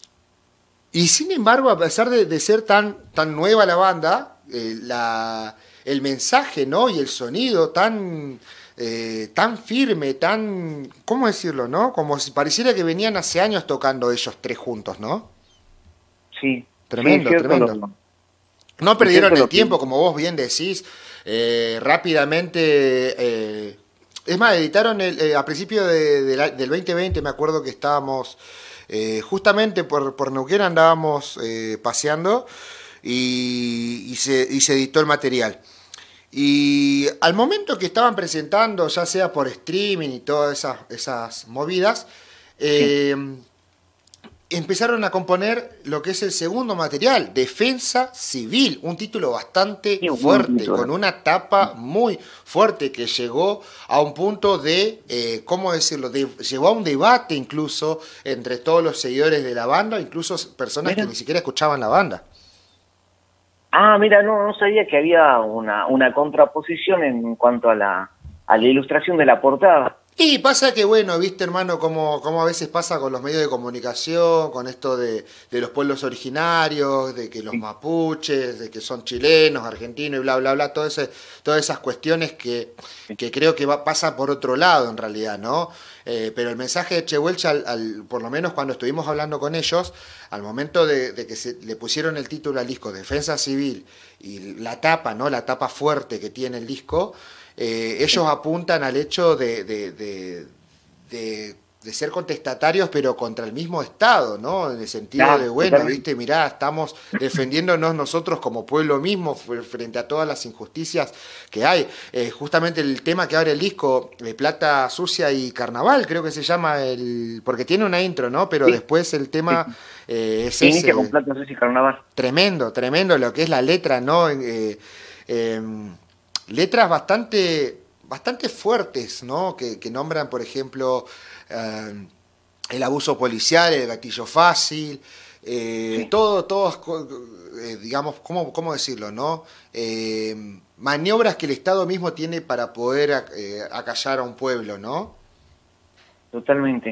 Y sin embargo, a pesar de, de ser tan, tan nueva la banda, eh, la, el mensaje, ¿no? Y el sonido tan, eh, tan firme, tan, ¿cómo decirlo, no? Como si pareciera que venían hace años tocando ellos tres juntos, ¿no? Sí, sí, es Tremendo, cierto lo, tremendo. No es cierto perdieron lo el que... tiempo, como vos bien decís, eh, rápidamente. Eh, es más, editaron el, eh, a principios de- de la- del veinte veinte, me acuerdo que estábamos eh, justamente por, por Neuquén, andábamos eh, paseando y, y se, y se editó el material. Y al momento que estaban presentando, ya sea por streaming y todas esas, esas movidas, Sí, eh, empezaron a componer lo que es el segundo material, Defensa Civil, un título bastante sí, un buen fuerte, con título. una tapa muy fuerte que llegó a un punto de, eh, ¿cómo decirlo?, de, llevó a un debate incluso entre todos los seguidores de la banda, incluso personas que Mira. ni siquiera escuchaban la banda. Ah, mira, no, no sabía que había una, una contraposición en cuanto a la, a la ilustración de la portada. Y pasa que, bueno, viste, hermano, como, como a veces pasa con los medios de comunicación, con esto de, de los pueblos originarios, de que los Sí, mapuches, de que son chilenos, argentinos y bla, bla, bla, todo ese, todas esas cuestiones que, sí, que creo que va, pasa por otro lado en realidad, ¿no? Eh, pero el mensaje de Chehuelche, al, al- por lo menos cuando estuvimos hablando con ellos, al momento de, de que se, le pusieron el título al disco Defensa Civil y la tapa, ¿no? La tapa fuerte que tiene el disco, eh, ellos sí. apuntan al hecho de, de, de, de, de ser contestatarios, pero contra el mismo Estado, ¿no? En el sentido de, Claro, bueno, totalmente. viste, mirá, estamos defendiéndonos nosotros como pueblo mismo frente a todas las injusticias que hay. Eh, justamente el tema que abre el disco, eh, Plata Sucia y Carnaval, creo que se llama el... porque tiene una intro, ¿no? Pero Sí, después el sí, tema sí. eh, es Inicia con ese, Plata Sucia y Carnaval. tremendo, tremendo lo que es la letra, ¿no? Eh, eh, letras bastante, bastante fuertes, ¿no? Que, que nombran, por ejemplo, eh, el abuso policial, el gatillo fácil, eh, Sí, todo, todos, eh, digamos, ¿cómo, cómo decirlo, no? Eh, maniobras que el Estado mismo tiene para poder eh, acallar a un pueblo, ¿no? totalmente.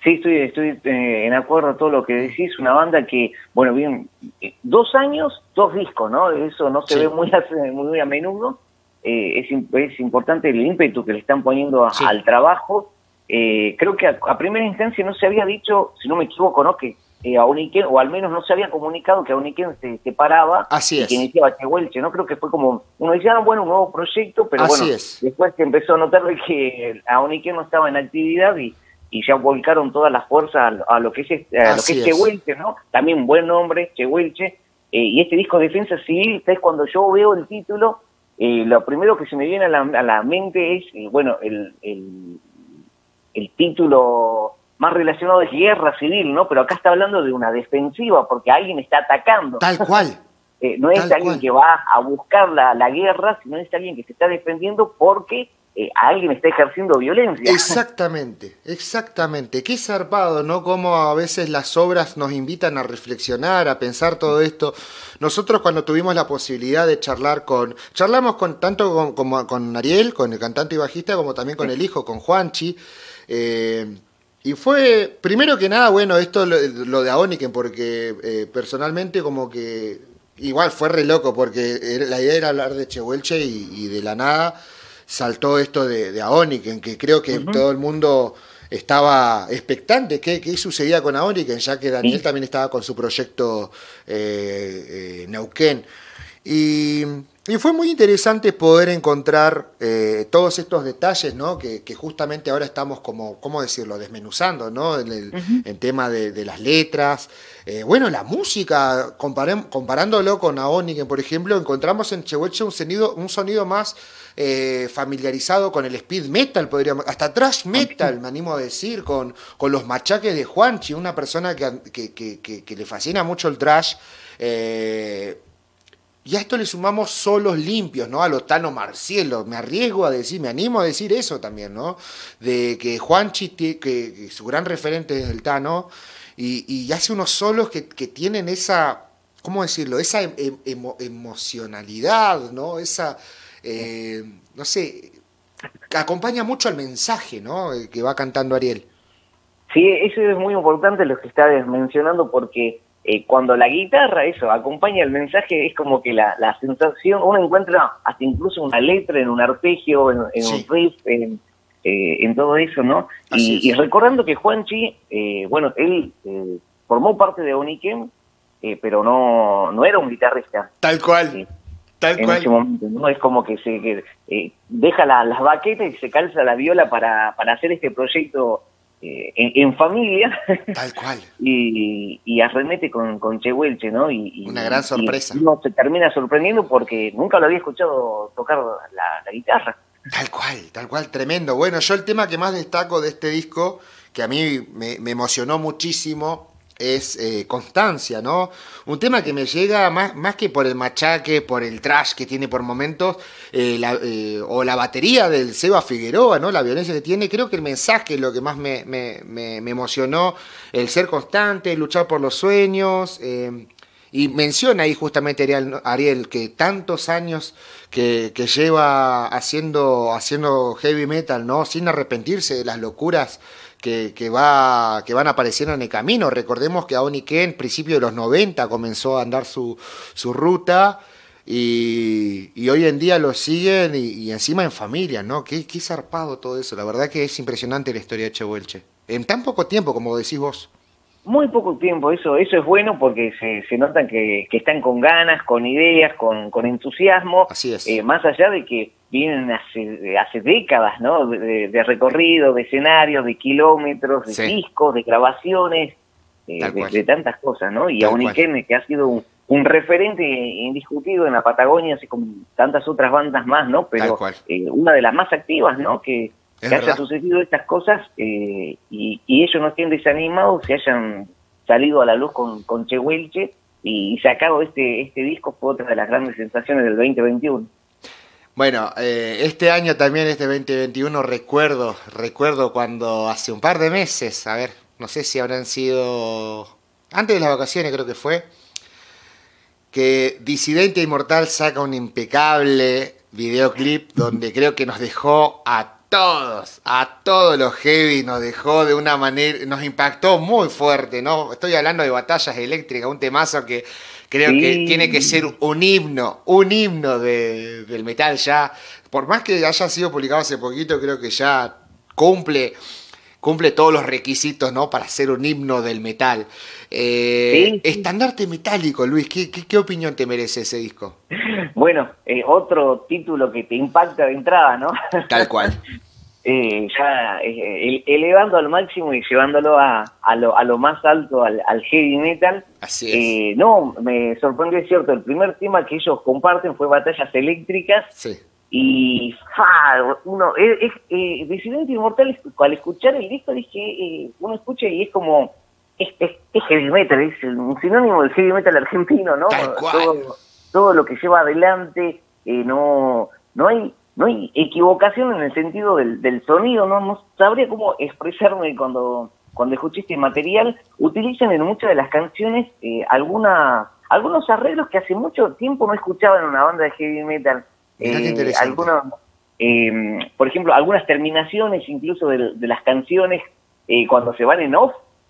Sí, estoy, estoy eh, en acuerdo a todo lo que decís. Una banda que, bueno, bien, eh, dos años, dos discos, ¿no? Eso no se Sí. ve muy a, muy a menudo. Eh, es, es importante el ímpetu que le están poniendo a, Sí. al trabajo. Eh, creo que a, a primera instancia no se había dicho, si no me equivoco, ¿no? Que eh, Aoniken, o al menos no se había comunicado que Aoniken se separaba Así y que es. iniciaba Chehuelche, ¿no? Creo que fue como, uno decía, ah, bueno, un nuevo proyecto, pero Así bueno, es. después se empezó a notar de que Aoniken no estaba en actividad y y ya volcaron todas las fuerzas a, a lo que es este, a lo que Así es es. Chehuelche, ¿no? También un buen nombre, Chehuelche. Eh, y este disco Defensa Civil, es cuando yo veo el título, eh, lo primero que se me viene a la, a la mente es, eh, bueno, el, el, el título más relacionado es Guerra Civil, ¿no? Pero acá está hablando de una defensiva, porque alguien está atacando. Tal cual. eh, no es Tal alguien cual. que va a buscar la, la guerra, sino es alguien que se está defendiendo porque eh, alguien está ejerciendo violencia. Exactamente, exactamente. Qué zarpado, ¿no? Cómo a veces las obras nos invitan a reflexionar, a pensar todo esto. Nosotros cuando tuvimos la posibilidad de charlar con... Charlamos con tanto con, como con Ariel, con el cantante y bajista, como también con el hijo, con Juanchi. Eh, y fue, primero que nada, bueno, esto lo, lo de Aoniken, porque eh, personalmente como que... Igual fue re loco, porque era- la idea era hablar de Chehuelche y, y de la nada saltó esto de, de Aoniken, que creo que Uh-huh. todo el mundo estaba expectante. ¿Qué, qué sucedía con Aoniken? Ya que Daniel Sí. también estaba con su proyecto eh, eh, Neuquén. Y, y fue muy interesante poder encontrar eh, todos estos detalles, ¿no? Que, que justamente ahora estamos como, ¿cómo decirlo?, desmenuzando, ¿no? En el Uh-huh. en tema de, de las letras. Eh, bueno, la música, comparem- comparándolo con Aoniken, por ejemplo, encontramos en Chehuelche un sonido, un sonido más eh, familiarizado con el speed metal, podríamos, hasta thrash metal, me animo a decir, con, con los machaques de Juanchi, una persona que, que, que, que, que le fascina mucho el thrash. Eh, y a esto le sumamos solos limpios, ¿no? A lo Tano Marcielo. Me arriesgo a decir, me animo a decir eso también, ¿no? De que Juanchi, que, que su gran referente es el Tano, y, y hace unos solos que, que tienen esa, ¿cómo decirlo? Esa em, emo, emocionalidad, ¿no? Esa, eh, no sé, que acompaña mucho al mensaje, ¿no? Que va cantando Ariel. Sí, eso es muy importante lo que estás mencionando porque eh, cuando la guitarra, eso, acompaña el mensaje, es como que la, la sensación, uno encuentra hasta incluso una letra en un arpegio, en, en un Sí, riff, en, eh, en todo eso, ¿no? así Y, y es. recordando que Juanchi, eh, bueno, él eh, formó parte de Oniken, eh, pero no, no era un guitarrista. Tal cual, eh, tal en ese cual. momento, ¿no? Es como que se que, eh, deja la, las baquetas y se calza la viola para, para hacer este proyecto eh, en, en familia Tal cual. y, y arremete con, con Chehuelche, ¿no? Y, Una gran y, y sorpresa. uno se termina sorprendiendo porque nunca lo había escuchado tocar la, la guitarra. Tal cual, tal cual, tremendo. Bueno, yo el tema que más destaco de este disco, que a mí me, me emocionó muchísimo, es eh, Constancia, ¿no? Un tema que me llega más, más que por el machaque, por el trash que tiene por momentos, eh, la, eh, o la batería del Seba Figueroa, ¿no? La violencia que tiene. Creo que el mensaje es lo que más me, me, me, me emocionó, el ser constante, luchar por los sueños. Eh, y menciona ahí justamente Ariel, Ariel que tantos años que, que lleva haciendo, haciendo heavy metal, ¿no? Sin arrepentirse de las locuras que, que, va, que van apareciendo en el camino. Recordemos que Aoniken en principio de los noventa comenzó a andar su, su ruta y, y hoy en día lo siguen y, y encima en familia, ¿no? Qué, qué zarpado todo eso. La verdad que es impresionante la historia de Chehuelche. En tan poco tiempo, como decís vos. Muy poco tiempo, eso eso es bueno porque se, se notan que, que están con ganas, con ideas, con, con entusiasmo, Así eh, es. más allá de que vienen hace, hace décadas, ¿no? De, de recorrido, de escenarios, de kilómetros, de Sí, discos, de grabaciones, eh, tal de, cual, de tantas cosas, ¿no? Y tal cual, Auniken, que ha sido un, un referente indiscutido en la Patagonia, así como tantas otras bandas más, ¿no? tal Pero cual. eh, una de las más activas, ¿no? Que Es que haya verdad. sucedido estas cosas eh, y, y ellos no estén desanimados, se hayan salido a la luz con, con Chehuelche y sacado este, este disco fue otra de las grandes sensaciones del veinte veintiuno. Bueno, eh, este año también, este veinte veintiuno, recuerdo, recuerdo cuando hace un par de meses, a ver, no sé si habrán sido antes de las vacaciones creo que fue, que Disidente Inmortal saca un impecable videoclip donde creo que nos dejó a todos, a todos los heavy, nos dejó de una manera, nos impactó muy fuerte, ¿no? Estoy hablando de Batallas Eléctricas, un temazo que creo Sí. que tiene que ser un himno, un himno de, del metal ya. Por más que haya sido publicado hace poquito, creo que ya cumple, cumple todos los requisitos, ¿no? Para ser un himno del metal. Eh, Sí. Estandarte Metálico, Luis, ¿qué, qué, qué opinión te merece ese disco? Bueno, eh, otro título que te impacta de entrada, ¿no? Tal cual. eh, ya eh, elevando al máximo y llevándolo a, a, lo, a lo más alto, al, al heavy metal. Así es. Eh, no, me sorprendió, es cierto, el primer tema que ellos comparten fue Batallas Eléctricas. Sí. Y ¡fa! uno es, es eh, Resident Inmortal, al escuchar el disco dije, eh, uno escucha y es como es, es, es heavy metal, es un sinónimo del heavy metal argentino, ¿no? Tal cual. Todo, todo lo que lleva adelante, eh, no no hay no hay equivocación en el sentido del, del sonido, no no sabría cómo expresarme cuando cuando escuché este material. Utilizan en muchas de las canciones eh, alguna algunos arreglos que hace mucho tiempo no escuchaba en una banda de heavy metal. Mirá qué Eh, interesante. algunos, eh, por ejemplo, algunas terminaciones incluso de, de las canciones eh, cuando se van en off,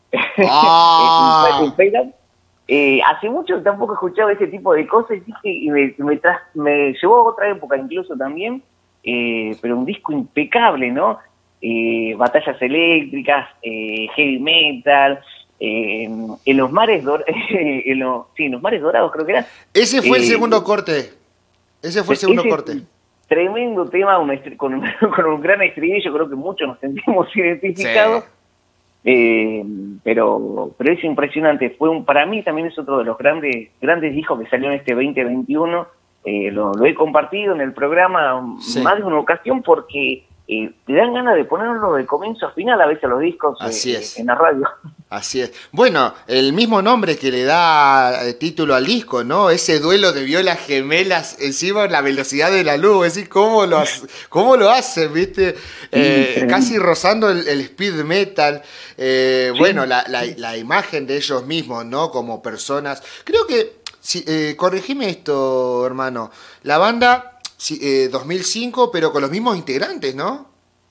Ah. en playback. Eh, hace mucho que tampoco escuchaba ese tipo de cosas y, dije, y me, me, tras, me llevó a otra época incluso también, eh, pero un disco impecable, ¿no? Eh, Batallas Eléctricas, eh, heavy metal, eh, en los mares dor en los, sí, en los mares dorados creo que era. Ese fue el Eh, segundo corte. Ese fue el segundo ese corte. Tremendo tema, un estri- con, un, con un gran estribillo, creo que muchos nos sentimos identificados. Sí. Eh, pero pero es impresionante. Fue un, para mí también es otro de los grandes grandes discos que salió en este veinte veintiuno. Eh, lo, lo he compartido en el programa Sí. más de una ocasión porque eh, te dan ganas de ponerlo de comienzo a final a veces a los discos Así eh, es. en la radio. Así es. Bueno, el mismo nombre que le da eh, título al disco, ¿no? Ese duelo de violas gemelas encima de la velocidad de la luz. Es decir, ¿cómo lo, hace- cómo lo hacen, viste? Eh, Sí, casi rozando el, el speed metal. Eh, Sí. Bueno, la, la, la imagen de ellos mismos, ¿no? Como personas. Creo que, si, eh, corregime esto, hermano. La banda, sí, eh, dos mil cinco, pero con los mismos integrantes, ¿no?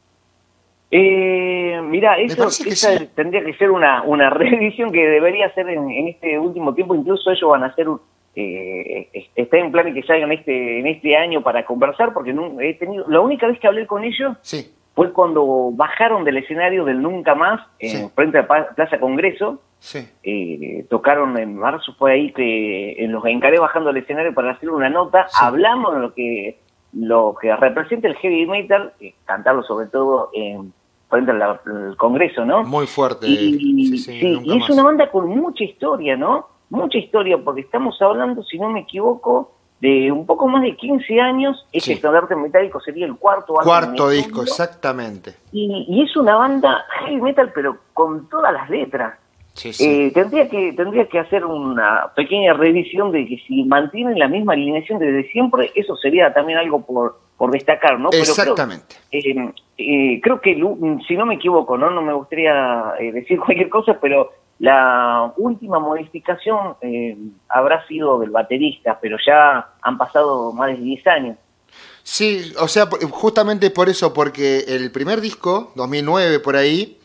Eh, mira, eso parece que esa sí. tendría que ser una, una reedición que debería ser en, en este último tiempo. Incluso ellos van a hacer, un- eh, es- está en plan que salgan este en este año para conversar, porque no, he tenido la única vez que hablé con ellos Sí. fue cuando bajaron del escenario del Nunca Más, Sí. en frente a Pa- Plaza Congreso. Sí. Eh, tocaron en marzo, fue ahí que en los encaré bajando del escenario para hacer una nota. Sí. Hablamos de lo que lo que representa el heavy metal, eh, cantarlo sobre todo en frente al, al Congreso, ¿no? Muy fuerte. Y, Sí, sí, sí, nunca y es más. una banda con mucha historia, ¿no? Mucha historia, porque estamos hablando, si no me equivoco, de un poco más de quince años. Este Sí. Estandarte Metálico sería el cuarto álbum Cuarto en disco, estudio. exactamente. Y, y es una banda heavy metal, pero con todas las letras. Sí, sí. Eh, tendría que tendría que hacer una pequeña revisión de que si mantienen la misma alineación desde siempre, eso sería también algo por, por destacar, ¿no? Pero Exactamente. creo, eh, eh, creo que, lu- si no me equivoco, no no me gustaría eh, decir cualquier cosa, pero la última modificación eh, habrá sido del baterista, pero ya han pasado más de diez años. Sí, o sea, por- justamente por eso, porque el primer disco, dos mil nueve por ahí,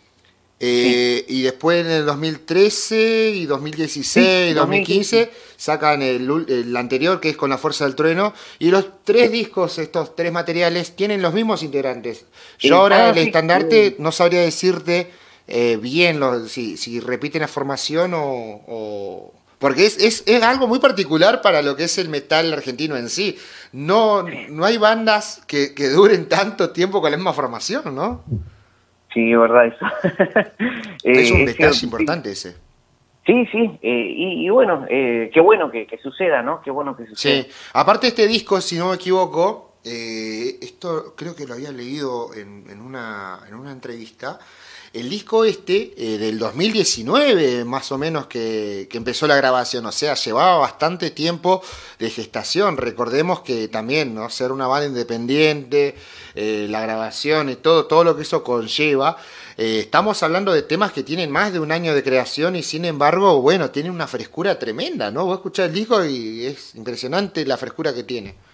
eh, y después en el dos mil trece y dos mil dieciséis, Sí, dos mil quince, sacan el, ul- el anterior, que es Con la Fuerza del Trueno, y los tres discos, estos tres materiales, tienen los mismos integrantes. Yo Eh, ahora ah, el sí, estandarte eh. no sabría decirte eh, bien lo- si, si repiten la formación o... o- porque es, es, es algo muy particular para lo que es el metal argentino en sí. No, no hay bandas que, que duren tanto tiempo con la misma formación, ¿no? Sí, es verdad eso. Eh, Es un es detalle cierto, sí. importante ese. Sí, sí, eh, y, y bueno, eh, qué bueno que, que suceda, ¿no? Qué bueno que suceda. Sí. Aparte este disco, si no me equivoco, eh, esto creo que lo había leído en, en, una, en una entrevista. El disco este, eh, del dos mil diecinueve más o menos que, que empezó la grabación, o sea, llevaba bastante tiempo de gestación. Recordemos que también, ¿no? Ser una banda independiente, eh, la grabación y todo, todo lo que eso conlleva. Eh, estamos hablando de temas que tienen más de un año de creación y sin embargo, bueno, tienen una frescura tremenda, ¿no? Vos escuchás el disco y es impresionante la frescura que tiene.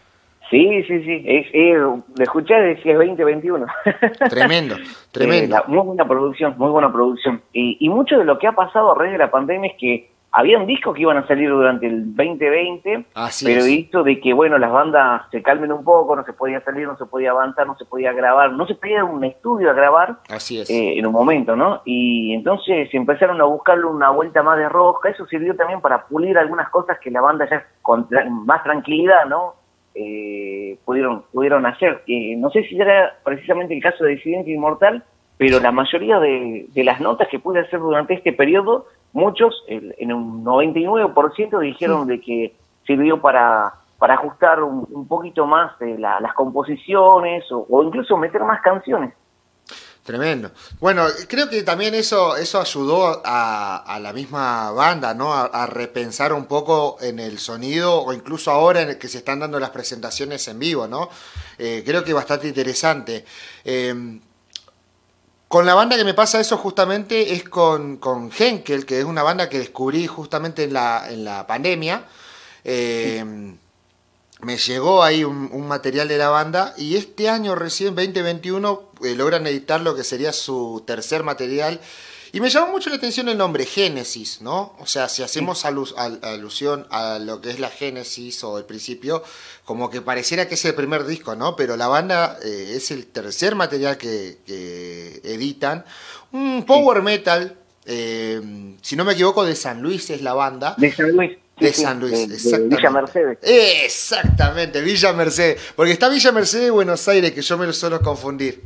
Sí, sí, sí. Es, es, lo escuché decía es veinte veintiuno. Tremendo, tremendo. Eh, la, muy buena producción, muy buena producción. Y, y mucho de lo que ha pasado a raíz de la pandemia es que habían discos que iban a salir durante el veinte veinte, Así pero es. visto de que, bueno, las bandas se calmen un poco, no se podía salir, no se podía avanzar, no se podía grabar, no se podía ir a un estudio a grabar Así es. eh, en un momento, ¿no? Y entonces empezaron a buscarle una vuelta más de rosca. Eso sirvió también para pulir algunas cosas que la banda ya con tra- más tranquilidad, ¿no? Eh, pudieron pudieron hacer. Eh, no sé si era precisamente el caso de Disidente Inmortal, pero la mayoría de, de las notas que pude hacer durante este periodo, muchos, el, en un noventa y nueve por ciento dijeron de que sirvió para, para ajustar un, un poquito más eh, la, las composiciones o, o incluso meter más canciones. Tremendo. Bueno, creo que también eso, eso ayudó a, a la misma banda, ¿no? A, a repensar un poco en el sonido, o incluso ahora en el que se están dando las presentaciones en vivo, ¿no? Eh, creo que bastante interesante. Eh, con la banda que me pasa eso justamente es con, con Henkel, que es una banda que descubrí justamente en la, en la pandemia. Eh, Me llegó ahí un, un material de la banda y este año recién, veinte veintiuno, eh, logran editar lo que sería su tercer material. Y me llamó mucho la atención el nombre, Génesis, ¿no? O sea, si hacemos alu al alusión a lo que es la Génesis o el principio, como que pareciera que es el primer disco, ¿no? Pero la banda eh, es el tercer material que, que editan. Un power metal, eh, si no me equivoco, de San Luis es la banda. De San Luis. Sí, De sí, San Luis, de, de Villa exactamente. Mercedes. Exactamente, Villa Mercedes. Porque está Villa Mercedes de Buenos Aires, que yo me lo suelo confundir.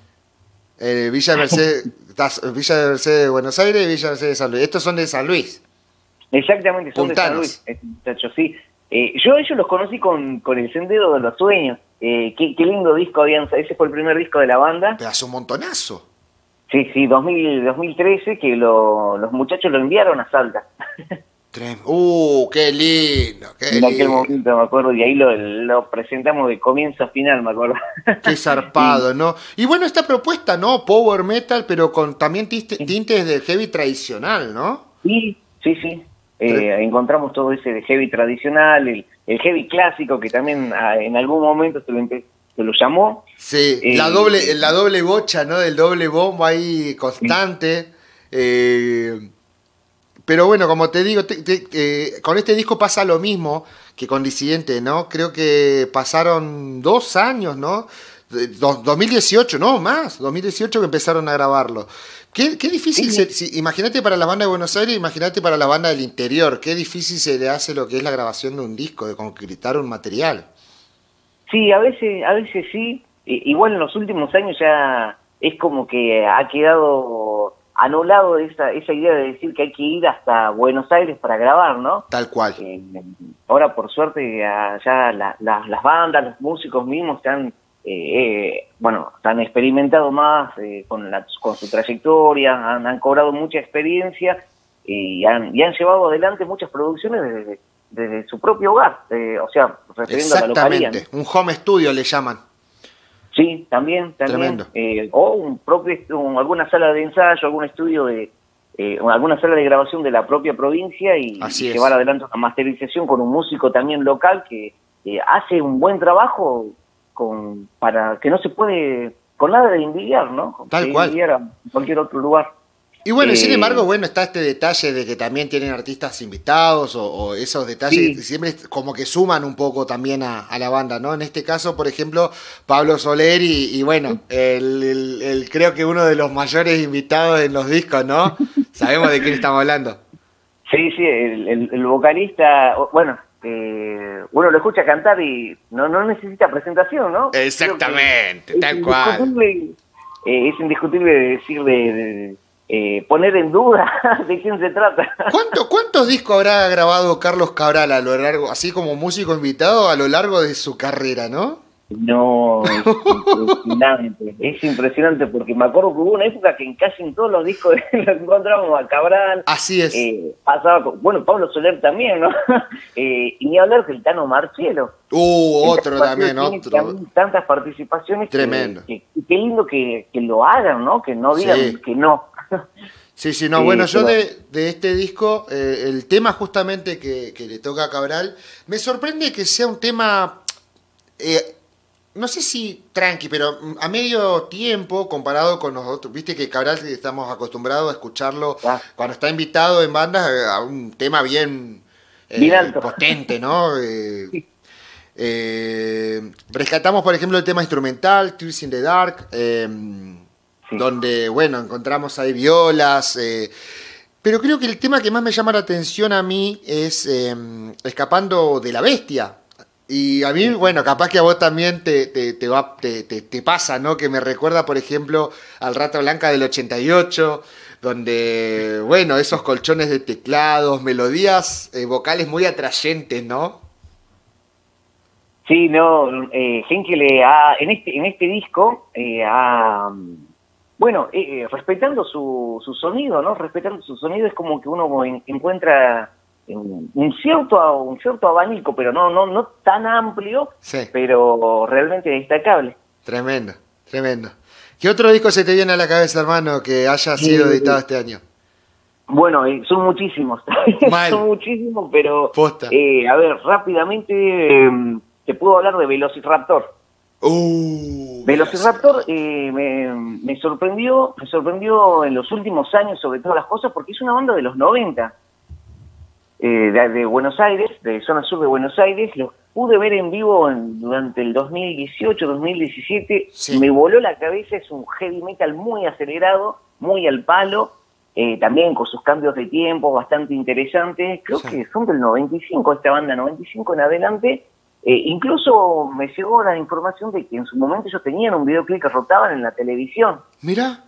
Eh, Villa Mercedes, está Villa Mercedes de Buenos Aires y Villa Mercedes de San Luis. Estos son de San Luis. Exactamente, son Puntanos. de San Luis, estos muchachos, sí. Eh, yo a ellos los conocí con, con El Sendero de los Sueños. Eh, qué, qué lindo disco habían, ese fue el primer disco de la banda. Pero hace un montonazo. Sí, sí, dos mil, dos mil trece, que lo, los muchachos lo enviaron a Salta. Trem- Uh, qué lindo, qué En aquel lindo. momento me acuerdo, y ahí lo, lo presentamos de comienzo a final, me acuerdo. Qué zarpado, ¿no? Y bueno, esta propuesta, ¿no? Power metal, pero con también tiste- tintes del heavy tradicional, ¿no? Sí, sí, sí. Eh, encontramos todo ese de heavy tradicional, el, el heavy clásico, que también ah, en algún momento se lo, empe- se lo llamó. Sí, Eh, la doble, la doble bocha, ¿no? Del doble bombo ahí constante. Eh, pero bueno, como te digo, te- te- eh, con este disco pasa lo mismo que con Disidente, ¿no? Creo que pasaron dos años, ¿no? De- do- dos mil dieciocho, no, más, dos mil dieciocho que empezaron a grabarlo. Qué, qué difícil, sí, se, si- imagínate para la banda de Buenos Aires, imagínate para la banda del interior, qué difícil se le hace lo que es la grabación de un disco, de concretar un material. sí, a veces, a veces sí. I- igual en los últimos años ya es como que ha quedado anulado esa, esa idea de decir que hay que ir hasta Buenos Aires para grabar, ¿no? Tal cual. Eh, ahora, por suerte, ya ya la- la- las bandas, los músicos mismos están, eh, eh, bueno, han experimentado más eh, con, la, con su trayectoria, han, han cobrado mucha experiencia y han, y han llevado adelante muchas producciones desde, desde su propio hogar, eh, o sea, refiriendo a la localidad, ¿no? Exactamente, un home studio le llaman. Sí, también, también. Tremendo. Eh, o un propio, un- alguna sala de ensayo, algún estudio de, eh, o alguna sala de grabación de la propia provincia y, Así y es. llevar adelante una masterización con un músico también local que eh, hace un buen trabajo con para que no se puede, con nada de envidiar, ¿no? Tal De cual. envidiar a cualquier otro lugar. Y bueno, y sin Eh, embargo, bueno, está este detalle de que también tienen artistas invitados o, o esos detalles que sí, siempre como que suman un poco también a, a la banda, ¿no? En este caso, por ejemplo, Pablo Soler y, y bueno, el, el- el- creo que uno de los mayores invitados en los discos, ¿no? Sabemos de quién estamos hablando. sí, sí, el, el- el vocalista, o- bueno, eh, uno lo escucha cantar y no, no necesita presentación, ¿no? Creo que Exactamente, es tal cual. indiscutible, eh, es indiscutible decir de, de- eh, poner en duda de quién se trata. ¿Cuánto, ¿Cuántos discos habrá grabado Carlos Cabral a lo largo, así como músico invitado a lo largo de su carrera, no? No, es impresionante, es impresionante porque me acuerdo que hubo una época que en casi en todos los discos lo encontrábamos a Cabral. Así es. Eh, pasaba con, bueno, Pablo Soler también, ¿no? Eh, y ni hablar que el Tano Marcielo. Uh, El otro Tano también, Marcielo tiene otro. también tantas participaciones. que- Tremendo. Que, que qué lindo que, que lo hagan, ¿no? Que no digan Sí. que no. Sí, sí, no, Eh, bueno, yo pero- de, de este disco, eh, el tema justamente que, que le toca a Cabral, me sorprende que sea un tema eh, no sé si tranqui, pero a medio tiempo comparado con nosotros, viste que Cabral estamos acostumbrados a escucharlo Ah, cuando está invitado en bandas eh, a un tema bien bien eh, alto. potente, ¿no? Eh, eh, rescatamos, por ejemplo, el tema instrumental, Tears in the Dark, eh, Sí. donde, bueno, encontramos ahí violas, eh, pero creo que el tema que más me llama la atención a mí es eh, Escapando de la Bestia. Y a mí, bueno, capaz que a vos también te, te, te, va, te, te, te pasa, ¿no? Que me recuerda, por ejemplo, al Rata Blanca del ochenta y ocho, donde, bueno, esos colchones de teclados, melodías eh, vocales muy atrayentes, ¿no? Sí, no, eh, Henkel le ha, en este, en este disco, eh, ha, bueno, eh, eh, respetando su, su sonido, ¿no? Respetando su sonido es como que uno en- encuentra un, un cierto, un cierto abanico, pero no, no, no tan amplio, Sí, pero realmente destacable. tremendo, tremendo. ¿Qué otro disco se te viene a la cabeza, hermano, que haya sido editado Eh, este año? bueno, eh, son muchísimos, son Mal, muchísimos, pero posta. eh, a ver, rápidamente eh, te puedo hablar de Velociraptor. Uh, Velociraptor Velociraptor. eh, me, me sorprendió, me sorprendió en los últimos años sobre todas las cosas porque es una banda de los noventa, eh, de, de Buenos Aires, de zona sur de Buenos Aires. Los pude ver en vivo en- durante el dos mil dieciocho, dos mil diecisiete. Sí, Me voló la cabeza, es un heavy metal muy acelerado, muy al palo, eh, también con sus cambios de tiempo bastante interesantes. Creo sí. que son del noventa y cinco, esta banda, noventa y cinco en adelante. Eh, incluso me llegó la información de que en su momento ellos tenían un videoclip que rotaban en la televisión. Mira,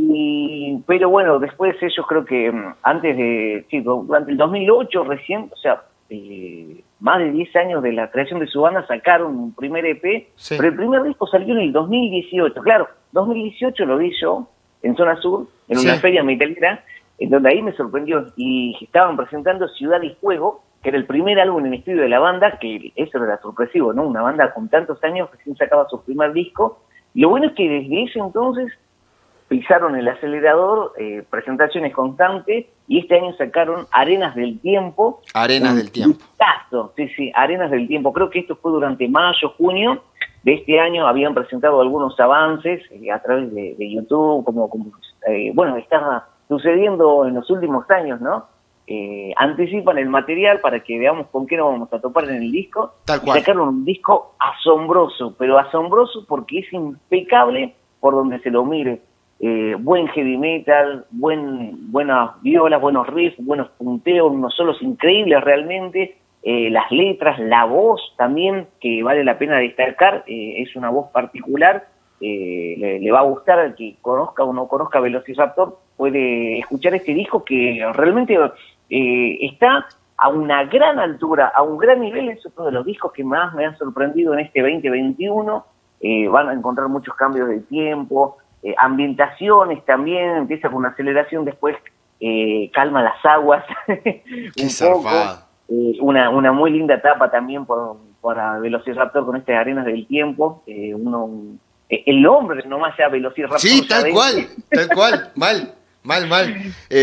Y, pero bueno, después ellos creo que mm, antes de, sí, durante el dos mil ocho recién, o sea, eh, más de diez años de la creación de su banda, sacaron un primer E P, sí, pero el primer disco salió en el dos mil dieciocho. Claro, dos mil dieciocho lo vi yo en Zona Sur, en sí. una feria metalera, en donde ahí me sorprendió. Y estaban presentando Ciudad y Fuego, que era el primer álbum en estudio de la banda, que eso era sorpresivo, ¿no? Una banda con tantos años recién sacaba su primer disco. Lo bueno es que desde ese entonces pisaron el acelerador, eh, presentaciones constantes, y este año sacaron Arenas del Tiempo, Arenas un del Tiempo. discazo, sí, sí, Arenas del Tiempo. Creo que esto fue durante mayo, junio de este año. Habían presentado algunos avances eh, a través de, de YouTube, como, como eh, bueno, está sucediendo en los últimos años, ¿no? Eh, anticipan el material para que veamos con qué nos vamos a topar en el disco, Tal y cual. sacaron un disco asombroso, pero asombroso porque es impecable por donde se lo mire. Eh, buen heavy metal, buen, buenas violas, buenos riffs, buenos punteos, unos solos increíbles realmente, eh, las letras, la voz también, que vale la pena destacar, eh, es una voz particular, eh, le, le va a gustar al que conozca o no conozca Velociraptor, puede escuchar este disco que realmente eh, está a una gran altura, a un gran nivel. Es uno de los discos que más me han sorprendido en este veinte veintiuno. Eh, van a encontrar muchos cambios de tiempo, eh, ambientaciones también, empieza con una aceleración, después eh, calma las aguas Qué un poco. zarpado. Eh, una, una muy linda etapa también por, para Velociraptor con estas Arenas del Tiempo. Eh, uno, eh, el nombre nomás ya Velociraptor Sí, ya tal vence. cual, tal cual, mal, mal, mal.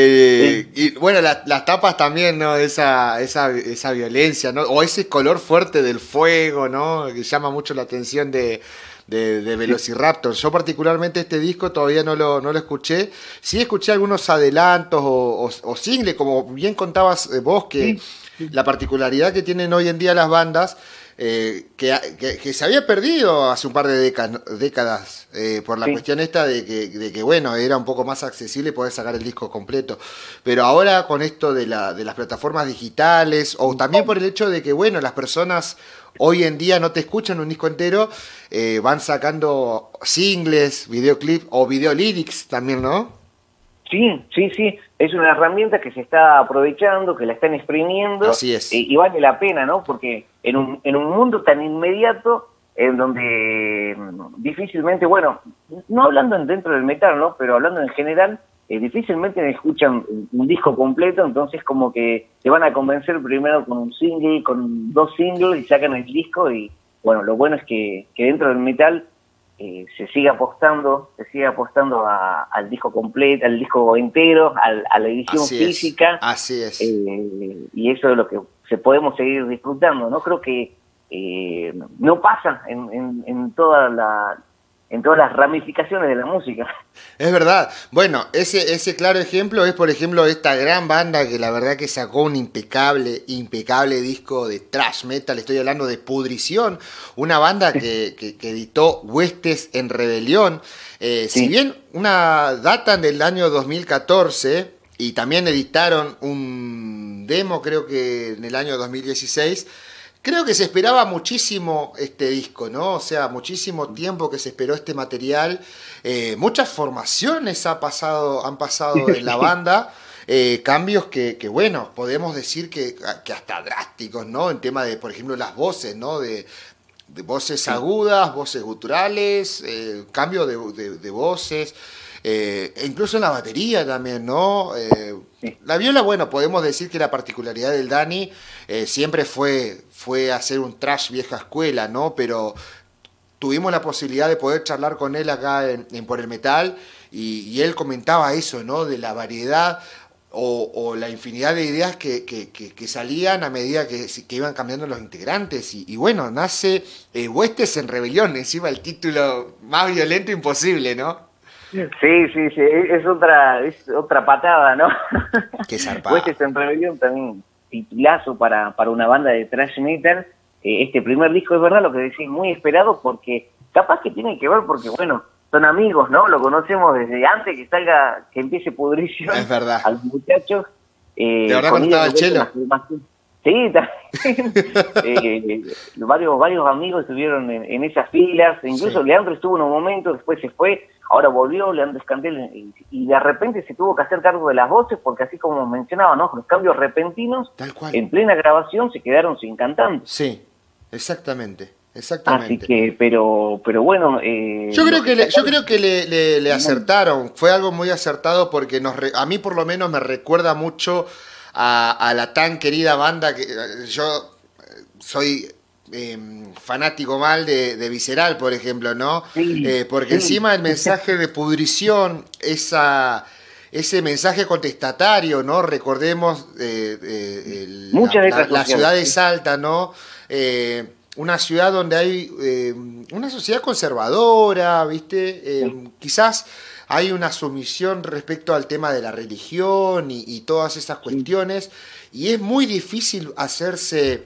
Eh, Eh, y bueno, la- las tapas también, ¿no? Esa, esa, esa violencia, ¿no? O ese color fuerte del fuego, ¿no? Que llama mucho la atención de, de, de sí, Velociraptor. Yo particularmente este disco todavía no lo, no lo escuché. Sí escuché algunos adelantos o, o, o singles, como bien contabas eh, vos, que sí, sí. la particularidad que tienen hoy en día las bandas, eh, que, que, que se había perdido hace un par de décadas, décadas eh, por la Sí. cuestión esta de que, de que, bueno, era un poco más accesible poder sacar el disco completo. Pero ahora con esto de, la, de las plataformas digitales, o también por el hecho de que, bueno, las personas hoy en día no te escuchan un disco entero, eh, van sacando singles, videoclip o video lyrics también, ¿no? Sí, sí, sí, es una herramienta que se está aprovechando, que la están exprimiendo, Así eh, es. y vale la pena, ¿no? Porque en un, en un mundo tan inmediato, en donde mm, difícilmente, bueno, no hablando en- dentro del metal, ¿no? Pero hablando en general, eh, difícilmente escuchan un, un disco completo, entonces como que te van a convencer primero con un single, con dos singles, y sacan el disco. Y bueno, lo bueno es que, que dentro del metal eh, se sigue apostando, se sigue apostando a- al disco completo, al disco entero, al- a la edición Así es. física, Así es. eh, y eso es lo que se podemos seguir disfrutando, ¿no? Creo que eh, no pasa en, en, en toda la en todas las ramificaciones de la música. Es verdad. Bueno, ese, ese claro ejemplo es, por ejemplo, esta gran banda que la verdad que sacó un impecable, impecable disco de thrash metal. Estoy hablando de Pudrición, una banda que, que, que editó Huestes en Rebelión. Eh, Sí. Si bien una datan del año dos mil catorce y también editaron un demo, creo que en el año dos mil dieciséis, creo que se esperaba muchísimo este disco, ¿no? O sea, muchísimo tiempo que se esperó este material. Eh, muchas formaciones ha pasado, han pasado en la banda. Eh, cambios que, que, bueno, podemos decir que, que hasta drásticos, ¿no? En tema de, por ejemplo, las voces, ¿no? De, de voces Sí. agudas, voces guturales, eh, cambio de, de, de voces. Eh, e incluso en la batería también, ¿no? Eh, Sí. la viola, bueno, podemos decir que la particularidad del Dani eh, siempre fue, fue hacer un thrash vieja escuela, ¿no? Pero tuvimos la posibilidad de poder charlar con él acá en, en Por el Metal y, y él comentaba eso, ¿no? De la variedad o, o la infinidad de ideas que, que, que, que salían a medida que, que iban cambiando los integrantes. Y, y bueno, nace eh, Huestes en Rebelión, encima el título más violento imposible, ¿no? Sí, sí, sí, es otra, es otra patada, ¿no? Qué zarpado. Huestes en Rebelión también titulazo para, para una banda de thrash metal. Eh, este primer disco es verdad lo que decís, muy esperado, porque capaz que tiene que ver porque, bueno, son amigos, ¿no? Lo conocemos desde antes que salga, que empiece Pudrición. Es verdad. A los muchachos. Eh, ¿De verdad con cuando estaba ellos el de vuelta Chelo? en la filmación. Sí, también. eh, varios, varios amigos estuvieron en, en esas filas, incluso Sí. Leandro estuvo en un momento, después se fue, ahora volvió Leandro Escandel y, y de repente se tuvo que hacer cargo de las voces porque así como mencionaba, ¿no? Los cambios repentinos, Tal cual. en plena grabación se quedaron sin cantantes. Sí, exactamente, Así exactamente. que, pero, pero bueno, eh, Yo creo lo que que le, yo sacaron- creo que le, le- le acertaron, fue algo muy acertado porque nos re- a mí por lo menos me recuerda mucho a, a la tan querida banda que eh, yo eh, soy eh, fanático mal de, de Visceral, por ejemplo, ¿no? Sí, Eh, porque sí, encima el mensaje de pudrición, esa, ese mensaje contestatario, ¿no? Recordemos eh, eh, el- la, muchas la- letras la sociales. ciudad de Sí, Salta, ¿no? Eh, una ciudad donde hay eh, una sociedad conservadora, ¿viste? sí. Eh, quizás hay una sumisión respecto al tema de la religión y, y todas esas Sí. cuestiones, y es muy difícil hacerse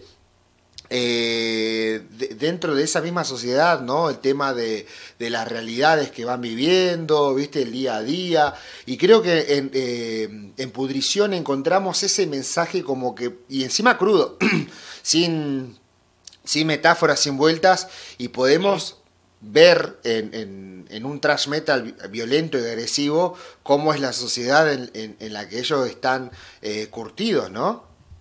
eh, de- dentro de esa misma sociedad, ¿no? El tema de, de las realidades que van viviendo, ¿viste? El día a día. Y creo que en, eh, en Pudrición encontramos ese mensaje como que, y encima crudo, sin, sin metáforas, sin vueltas, y podemos ver en, en, en un thrash metal violento y agresivo cómo es la sociedad en, en- en la que ellos están eh, curtidos, ¿no?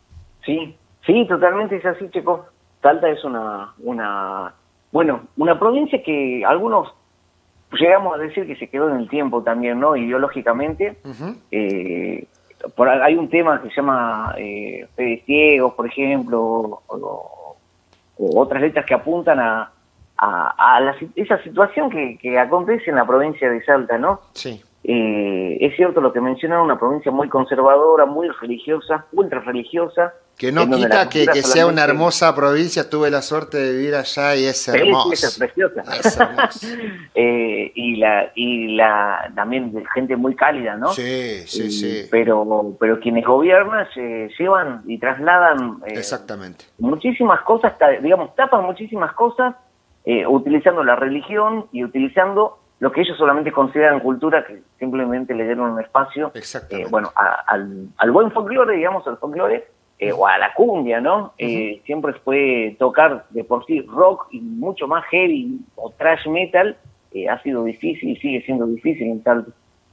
Sí, sí, totalmente es así, Checo. Salta es una, una, bueno, una provincia que algunos llegamos a decir que se quedó en el tiempo también, ¿no? Ideológicamente. Ujú. Eh, por, hay un tema que se llama eh, Fe de Ciegos, por ejemplo, o, o- o otras letras que apuntan a, a, a la si- esa situación que, que acontece en la provincia de Salta, ¿no? Sí. Eh, es cierto lo que mencionaron, una provincia muy conservadora, muy religiosa, ultra religiosa. Que no en donde la quita que, cultura que sea una solamente- hermosa provincia. Tuve la suerte de vivir allá y es Sí, sí, hermoso. esa es preciosa. Es hermoso. Eh, y la y la también de gente muy cálida, ¿no? Sí, sí, Eh, sí. Pero pero quienes gobiernan se llevan y trasladan eh, Exactamente. muchísimas cosas, ta- digamos, tapan muchísimas cosas eh, utilizando la religión y utilizando lo que ellos solamente consideran cultura, que simplemente le dieron un espacio, eh, Exactamente. bueno, a- al, al buen folclore, digamos, al folclore, eh, o a la cumbia, ¿no? Eh, siempre fue tocar de por sí rock y mucho más heavy o thrash metal, eh, ha sido difícil y sigue siendo difícil en Salta.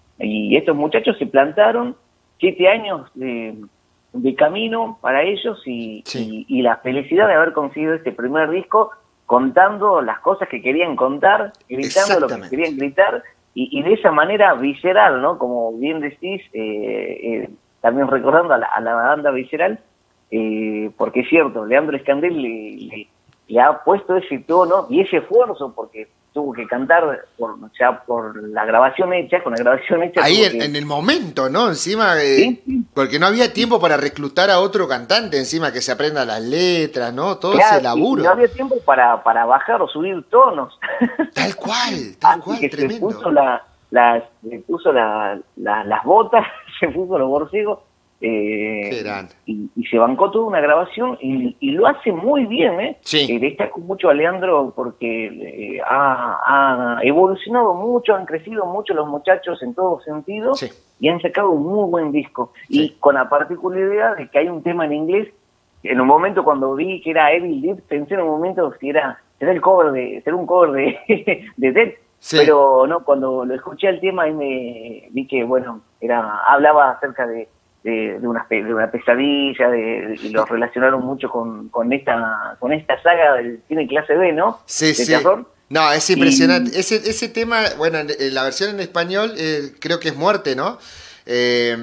Y estos muchachos se plantaron siete años de, de camino para ellos y, Sí. y, y la felicidad de haber conseguido este primer disco contando las cosas que querían contar, gritando lo que Exactamente. querían gritar y, y de esa manera visceral, ¿no? Como bien decís, eh, eh, también recordando a la, a la banda Visceral, eh, porque es cierto, Leandro Escandel le, le, le ha puesto ese tono y ese esfuerzo, porque tuvo que cantar por, ya por la grabación hecha, con la grabación hecha. Ahí en, que... en el momento, ¿no? Encima, eh, ¿Sí? Sí. porque no había tiempo para reclutar a otro cantante, encima que se aprenda las letras, ¿no? Todo Claro, ese y, y laburo. no había tiempo para, para bajar o subir tonos. Tal cual, tal Así cual, que tremendo. se puso, la, la, se puso la, la, las botas, se puso los borcegos, eh, Qué grande. y, y se bancó toda una grabación y, y lo hace muy bien, ¿eh? Sí. Eh, destaco mucho a Leandro porque eh, ha, ha evolucionado mucho, han crecido mucho los muchachos en todo sentido, Sí. y han sacado un muy buen disco. Sí. Y con la particularidad de que hay un tema en inglés. En un momento cuando vi que era Evil Dead, pensé en un momento si era, era el cover de, será un cover de, de Dead, Sí. pero no, cuando lo escuché el tema y me vi que, bueno, era, hablaba acerca de, de, de, una, de una pesadilla, de, y lo relacionaron mucho con, con esta, con esta saga del cine clase B, ¿no? Sí, de sí. terror. No, es impresionante. Y... Ese, ese tema, bueno, en, en la versión en español eh, creo que es Muerte, ¿no? Eh,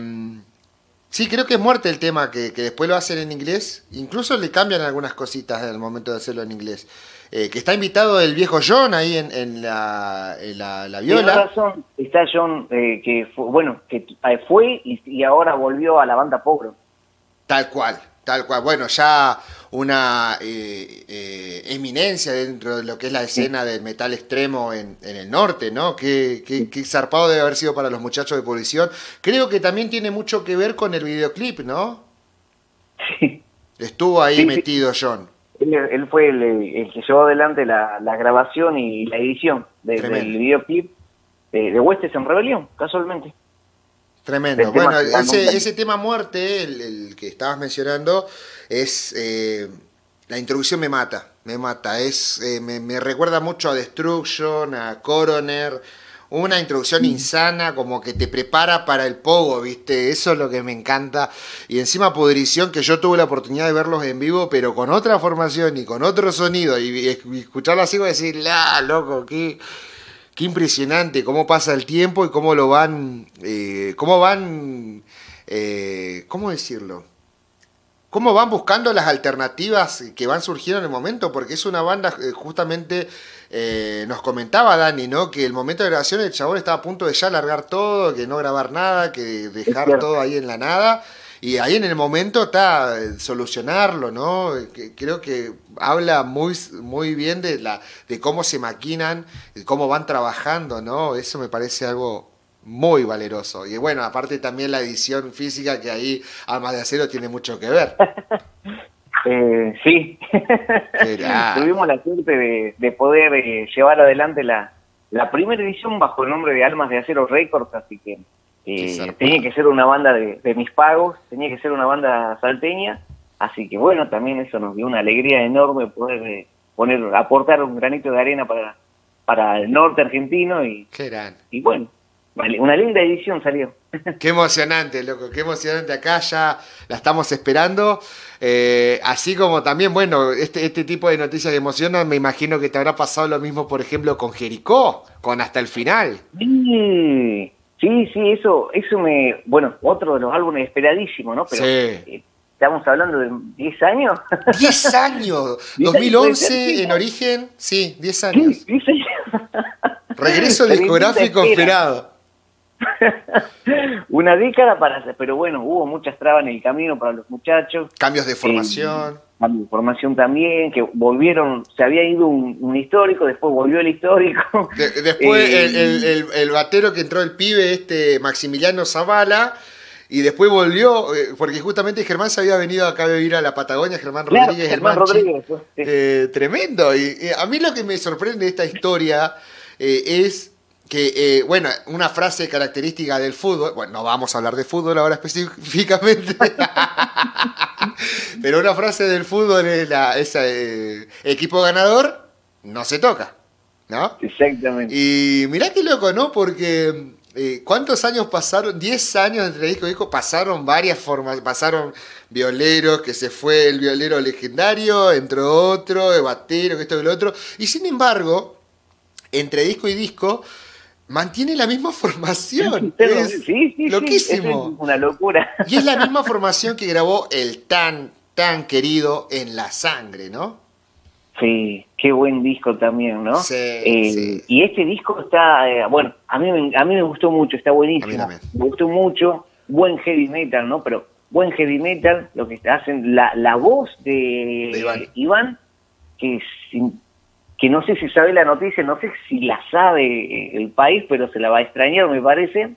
sí, creo que es Muerte el tema, que, que después lo hacen en inglés. Incluso le cambian algunas cositas al momento de hacerlo en inglés. Eh, que está invitado el viejo John ahí en, en, la, en la, la viola. Tienes razón, está John, eh, que fue, bueno, que fue y, y ahora volvió a la banda Pogrom. Tal cual, tal cual. Bueno, ya una eh, eh, eminencia dentro de lo que es la escena del metal extremo en, en el norte, ¿no? Qué, qué, qué zarpado debe haber sido para los muchachos de Policía. Creo que también tiene mucho que ver con el videoclip, ¿no? Sí. Estuvo ahí Sí, metido sí. John. Él, él fue el, el que llevó adelante la, la grabación y la edición de, del videoclip de, de Huestes en Rebelión, casualmente. Tremendo. Bueno, ese, ese tema Muerte, el, el que estabas mencionando, es eh, la introducción me mata, me mata. Es eh, me, me recuerda mucho a Destruction, a Coroner. Una introducción insana, como que te prepara para el pogo, ¿viste? Eso es lo que me encanta. Y encima Pudrición, que yo tuve la oportunidad de verlos en vivo, pero con otra formación y con otro sonido. Y, y escucharlo así, voy a decir, la, loco, qué, qué impresionante cómo pasa el tiempo y cómo lo van, eh, cómo van, eh, ¿cómo decirlo? Cómo van buscando las alternativas que van surgiendo en el momento, porque es una banda, eh, justamente eh, nos comentaba Dani, ¿no? Que el momento de grabación el chabón estaba a punto de ya largar todo, que no grabar nada, que dejar todo ahí en la nada, y ahí en el momento está eh, solucionarlo, ¿no? Que, creo que habla muy, muy bien de, la, de cómo se maquinan, de cómo van trabajando, ¿no? Eso me parece algo muy valeroso. Y bueno, aparte también la edición física, que ahí Almas de Acero tiene mucho que ver. eh, sí. Tuvimos la suerte de, de poder eh, llevar adelante la, la primera edición bajo el nombre de Almas de Acero Records, así que eh, tenía que ser una banda de, de mis pagos, tenía que ser una banda salteña, así que bueno, también eso nos dio una alegría enorme poder eh, poner, aportar un granito de arena para, para el norte argentino y, Qué gran. y bueno, una linda edición salió. Qué emocionante, loco, qué emocionante. Acá ya la estamos esperando. Eh, así como también, bueno, este, este tipo de noticias que emocionan, me imagino que te habrá pasado lo mismo, por ejemplo, con Jericó, con Hasta el Final. Sí, sí, sí, eso, eso me... Bueno, otro de los álbumes esperadísimos, ¿no? Pero sí. eh, estamos hablando de diez años. diez años. dos mil once en origen, sí, diez años. Sí, diez años. Regreso discográfico esperado. Una década para hacer, pero bueno, hubo muchas trabas en el camino para los muchachos. Cambios de formación. Eh, cambios de formación también, que volvieron, se había ido un, un histórico, después volvió el histórico. De, después eh, el, el, el, el batero que entró el pibe, este Maximiliano Zavala, y después volvió, eh, porque justamente Germán se había venido acá a vivir a la Patagonia, Germán claro, Rodríguez. Germán el Manchi, Rodríguez. Sí. Eh, tremendo. Y, y a mí lo que me sorprende de esta historia eh, es que, eh, bueno, una frase característica del fútbol, bueno, no vamos a hablar de fútbol ahora específicamente, pero una frase del fútbol es, la, es eh, equipo ganador, no se toca, ¿no? Exactamente. Y mirá qué loco, ¿no? Porque eh, ¿cuántos años pasaron? diez años entre disco y disco, pasaron varias formas, pasaron violeros, que se fue el violero legendario, entró otro, el batero, que esto y lo otro, y sin embargo, entre disco y disco, mantiene la misma formación. Pero, es sí, sí, loquísimo. Sí, es una locura. Y es la misma formación que grabó el tan, tan querido En la Sangre, ¿no? Sí, qué buen disco también, ¿no? Sí, Eh, sí. Y este disco está, eh, bueno, a mí, me- a mí me gustó mucho, está A mí buenísimo. también. Me gustó mucho, buen heavy metal, ¿no? Pero buen heavy metal, lo que hacen, la, la voz De Iván. de Iván, que, sin- que no sé si sabe la noticia, no sé si la sabe el país, pero se la va a extrañar, me parece.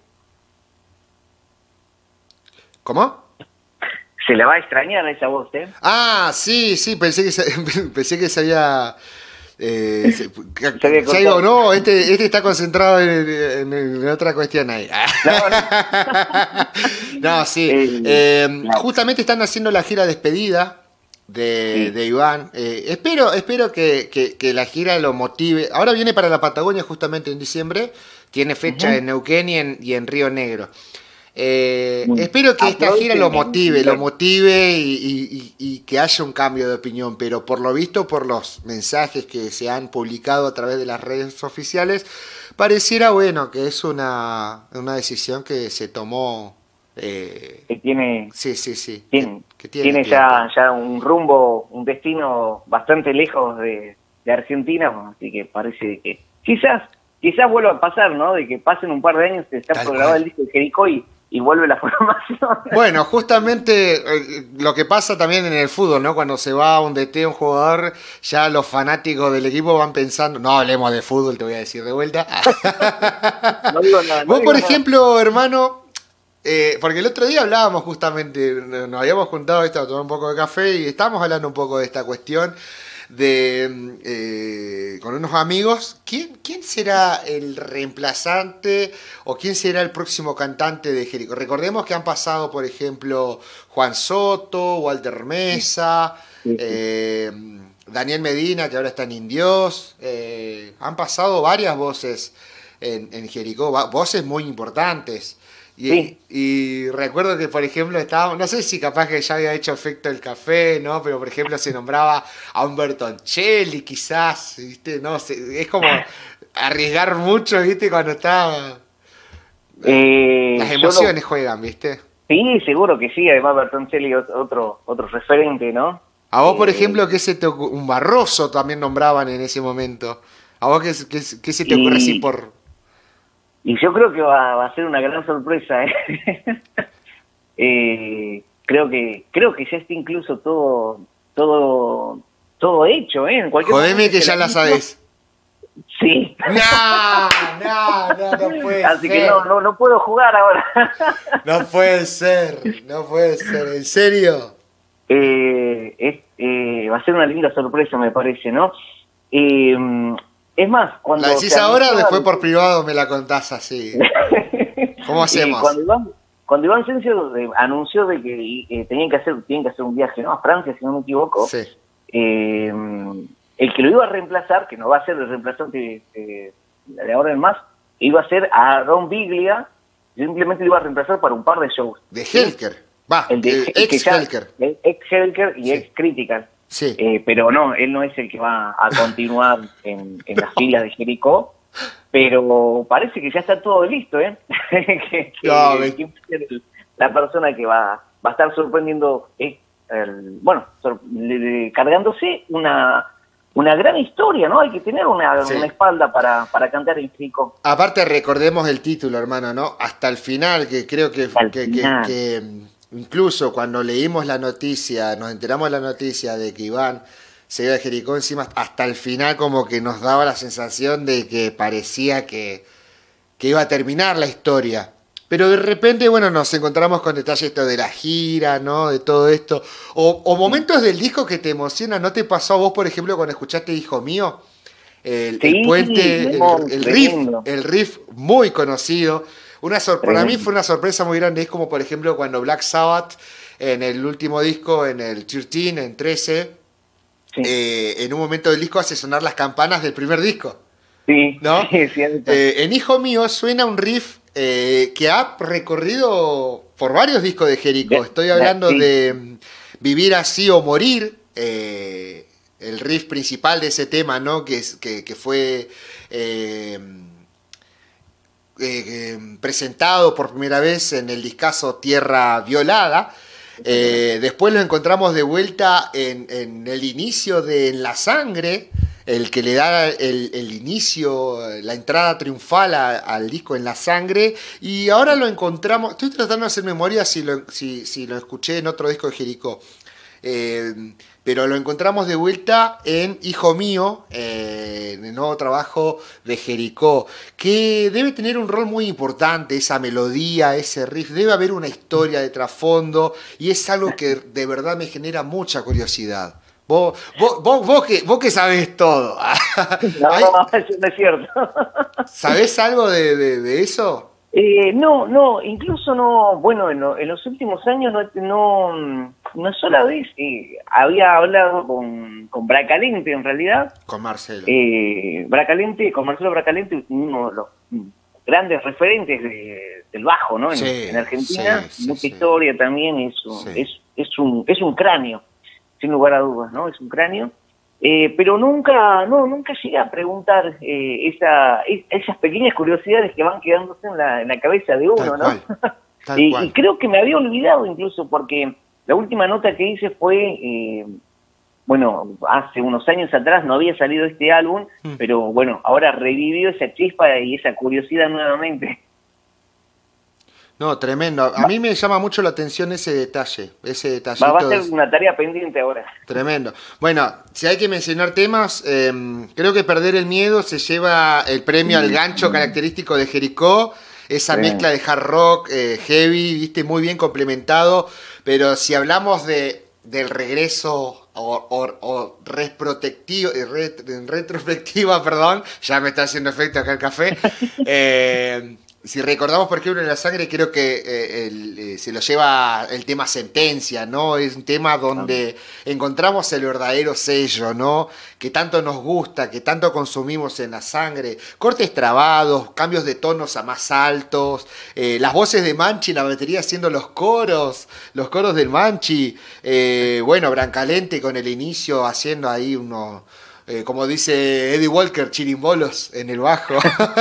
¿Cómo? Se la va a extrañar esa voz, ¿eh? Ah, sí, sí, pensé que se, pensé que se había... eh, se- Se había ya digo, cortado. no, este, este está concentrado en, en- en otra cuestión ahí. No, no. No, sí. Eh, eh, claro, justamente están haciendo la gira despedida de, sí. de Iván. Eh, espero, espero que, que- que la gira lo motive. Ahora viene para la Patagonia justamente en diciembre. Tiene fecha Ujú. en Neuquén y en, y en Río Negro. Eh, Bueno, espero que esta gira lo aprovechen en motive, lo invierno. motive y, y- y- y que haya un cambio de opinión, pero por lo visto, por los mensajes que se han publicado a través de las redes oficiales, pareciera bueno que es una, una decisión que se tomó. eh, Que tiene, sí, sí, sí, que, tiene, que tiene tiene ya, tiempo. ya un rumbo, un destino bastante lejos de, de Argentina, así que parece que quizás, quizás vuelva a pasar, ¿no? De que pasen un par de años, se está Tal programado cual. el disco de Jericó y, y vuelve la formación. Bueno, justamente eh, lo que pasa también en el fútbol, ¿no? Cuando se va a un D T, un jugador, ya los fanáticos del equipo van pensando, no hablemos de fútbol, te voy a decir de vuelta. No digo nada, no Vos, por digo nada. ejemplo, hermano, eh, porque el otro día hablábamos justamente, nos habíamos juntado esto a tomar un poco de café y estábamos hablando un poco de esta cuestión de eh, con unos amigos. ¿Quién, ¿Quién será el reemplazante o quién será el próximo cantante de Jericó? Recordemos que han pasado, por ejemplo, Juan Soto, Walter Mesa, Sí, sí. eh, Daniel Medina, que ahora está en Indios. Eh, han pasado varias voces en, en Jericó, va- voces muy importantes. Y, Sí, y recuerdo que, por ejemplo, estábamos, no sé si capaz que ya había hecho efecto el café, ¿no? Pero, por ejemplo, se nombraba a un Bertoncelli, quizás, ¿viste? No sé, es como arriesgar mucho, ¿viste? Cuando está... Las eh, yo lo, emociones juegan, ¿viste? sí, seguro que sí, además Bertoncelli es otro, otro referente, ¿no? A vos, por Eh, ejemplo, ¿qué se te ocurre? Un Barroso también nombraban en ese momento. ¿A vos qué, qué, qué se te ocurre así y, por...? y yo creo que va, va a ser una gran sorpresa, ¿eh? Eh, creo que creo que ya está incluso todo todo todo hecho, ¿eh? En cualquier Jodeme momento que se la ya la anuncio. sabés. Sí. No, no, no, no puede Así que no, ser. no, no puedo jugar ahora. No puede ser, no puede ser, ¿en serio? Eh, es, eh, va a ser una linda sorpresa, me parece, ¿no? Eh, es más, ¿La cuando se decís ahora o anunciaba después de por que- privado me la contás así? ¿Cómo y hacemos? cuando Iván cuando Iván Sencio eh, anunció de que eh, tenían que hacer tienen que hacer un viaje, ¿no? A Francia, si no me equivoco. Sí. Eh, el que lo iba a reemplazar, que no va a ser el reemplazante eh, de ahora en más, iba a ser a Ron Biglia, simplemente lo iba a reemplazar para un par de shows. De ¿Sí? Helker. Va, El de eh, el que ex ya, Helker. el ex Helker y Sí, ex Critical. sí. Eh, pero no, él no es el que va a continuar en, en las filas de Jericó, pero parece que ya está todo listo, ¿eh? que, No, que, me- que va a ser el- la persona que va, va a estar sorprendiendo, eh, el- bueno, sor- le- le- cargándose una una gran historia, ¿no? Hay que tener una, sí. una espalda para, para cantar en Jericó. Aparte recordemos el título, hermano, ¿no? Hasta el final, que creo que, Al que, que- final, que, mm, incluso cuando leímos la noticia, nos enteramos de la noticia de que Iván se iba a Jericó encima, hasta el final como que nos daba la sensación de que parecía que, que iba a terminar la historia. Pero de repente, bueno, nos encontramos con detalles esto de la gira, ¿no? De todo esto. O, o sí, momentos del disco que te emocionan. ¿No te pasó a vos, por ejemplo, cuando escuchaste Hijo Mío? El, el sí, puente, el, no, el riff, tremendo, el riff muy conocido. Una sor- para mí tremendo. fue una sorpresa muy grande. Es como, por ejemplo, cuando Black Sabbath, en el último disco, en el trece, en trece, Sí, eh, en un momento del disco hace sonar las campanas del primer disco, sí, ¿no? sí, es cierto. Eh, en Hijo Mío suena un riff eh, que ha recorrido por varios discos de Jericho. De- Estoy de- hablando sí, de mm, Vivir así o morir, eh, el riff principal de ese tema, ¿no? Que, es, que, que fue eh, eh, presentado por primera vez en el discazo Tierra Violada. Eh, después lo encontramos de vuelta en, en el inicio de En la Sangre, el que le da el, el inicio, la entrada triunfal a, al disco En la Sangre, y ahora lo encontramos, estoy tratando de hacer memoria si lo, si, si lo escuché en otro disco de Jericó, eh, pero lo encontramos de vuelta en Hijo Mío, eh, en el nuevo trabajo de Jericó, que debe tener un rol muy importante, esa melodía, ese riff, debe haber una historia de trasfondo, y es algo que de verdad me genera mucha curiosidad. Vos, vos, vos, vos, que, vos que sabés todo. No, no, eso no es cierto. ¿Sabés algo de, de, de eso? Eh, no, no, incluso no, bueno, en, lo, en los últimos años no, no una sola vez eh, había hablado con, con Bracalente, en realidad. Con Marcelo. Eh, Bracalente, con Marcelo Bracalente, uno de los grandes referentes de, del bajo, ¿no? En, Sí, en Argentina, sí, sí, mucha sí. historia también, es un, Sí. es, es, un, es un cráneo, sin lugar a dudas, ¿no? Es un cráneo. Eh, pero nunca, no, nunca llegué a preguntar eh, esa, es, esas pequeñas curiosidades que van quedándose en la, en la cabeza de uno, Tal ¿no? cual, tal y, cual. y creo que me había olvidado incluso porque la última nota que hice fue, eh, bueno, hace unos años atrás no había salido este álbum, Mm. pero bueno, ahora revivió esa chispa y esa curiosidad nuevamente. No, tremendo. A mí me llama mucho la atención ese detalle, ese detallito. Va, va a ser de- una tarea pendiente ahora. Tremendo. Bueno, si hay que mencionar temas, eh, creo que Perder el Miedo se lleva el premio al gancho característico de Jericó, esa Sí. mezcla de hard rock, eh, heavy, viste, muy bien complementado, pero si hablamos de del regreso o, o, o retrospectivo, eh, ret- en retrospectiva, perdón, ya me está haciendo efecto acá el café, eh, si recordamos, por ejemplo, En la Sangre, creo que eh, el, eh, se lo lleva el tema Sentencia, ¿no? Es un tema donde encontramos el verdadero sello, ¿no? Que tanto nos gusta, que tanto consumimos en La Sangre. Cortes trabados, cambios de tonos a más altos, eh, las voces de Manchi, la batería haciendo los coros, los coros del Manchi. Eh, bueno, Brancalente con el inicio haciendo ahí unos... Eh, como dice Eddie Walker, chirimbolos en el bajo.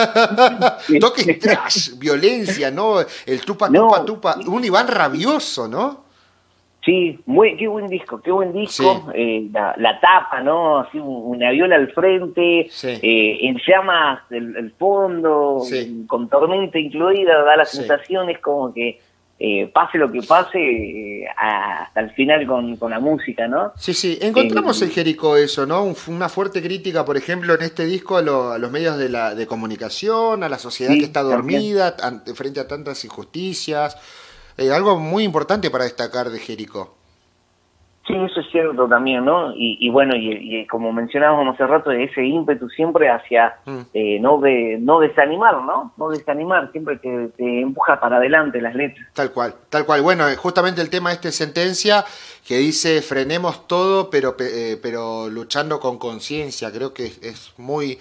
Toques trash, violencia, ¿no? El tupa, No. tupa, tupa. Un Iván rabioso, ¿no? Sí, muy, qué buen disco, qué buen disco. Sí. Eh, la, la tapa, ¿no? Así un- una viola al frente, Sí. eh, en llamas el, el fondo, Sí. con tormenta incluida, da las Sí. sensaciones como que eh, pase lo que pase, eh, hasta el final con, con la música, ¿no? Sí, sí. Encontramos Eh, en Jericó eso, ¿no? Un- una fuerte crítica, por ejemplo, en este disco a, lo- a los medios de, la, de comunicación, a la sociedad Sí, que está también. dormida ante- frente a tantas injusticias. Eh, algo muy importante para destacar de Jericó. Sí, eso es cierto también, ¿no? Y, y bueno, y, y como mencionábamos hace rato, ese ímpetu siempre hacia Mm. eh, no de no desanimar, ¿no? No desanimar, siempre te, te empuja para adelante las letras. Tal cual, tal cual. Bueno, eh, justamente el tema este Sentencia, que dice frenemos todo, pero, pe- eh, pero luchando con conciencia. Creo que es, es muy,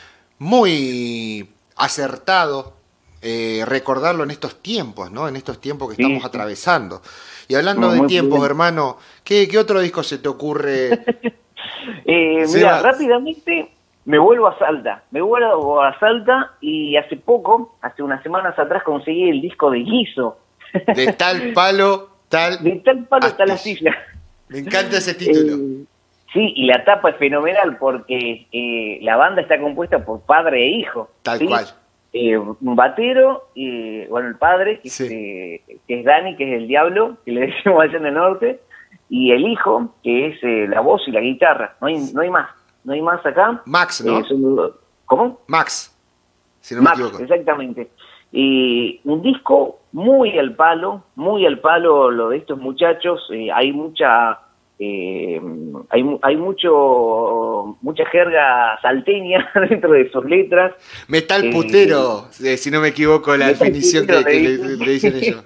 muy acertado eh, recordarlo en estos tiempos, ¿no? En estos tiempos que Sí, estamos sí. atravesando. Y hablando No, de muy tiempos, bien. hermano, ¿qué, qué otro disco se te ocurre? Eh, Sí, mira, va. rápidamente me vuelvo a Salta, me vuelvo a Salta y hace poco, hace unas semanas atrás conseguí el disco de Guiso, De tal palo, tal... de tal palo tal astilla. astilla. Me encanta ese título. Eh, sí, y la tapa es fenomenal porque eh, la banda está compuesta por padre e hijo. Tal ¿sí? cual. Eh, un batero, eh, bueno, el padre, que, Sí. es, eh, que es Dani, que es el diablo, que le decimos allá en el norte, y el hijo, que es eh, la voz y la guitarra. No hay, no hay más, no hay más acá. Max, ¿no? Eh, son- ¿Cómo? Max, si no Max, me equivoco. exactamente. Y un disco muy al palo, muy al palo lo de estos muchachos. Eh, hay mucha, eh, hay, mu- hay mucho, mucha jerga salteña dentro de sus letras. Metal Eh, putero, eh, si no me equivoco, la Metal definición putero que, que le le, dicen. le dicen ellos.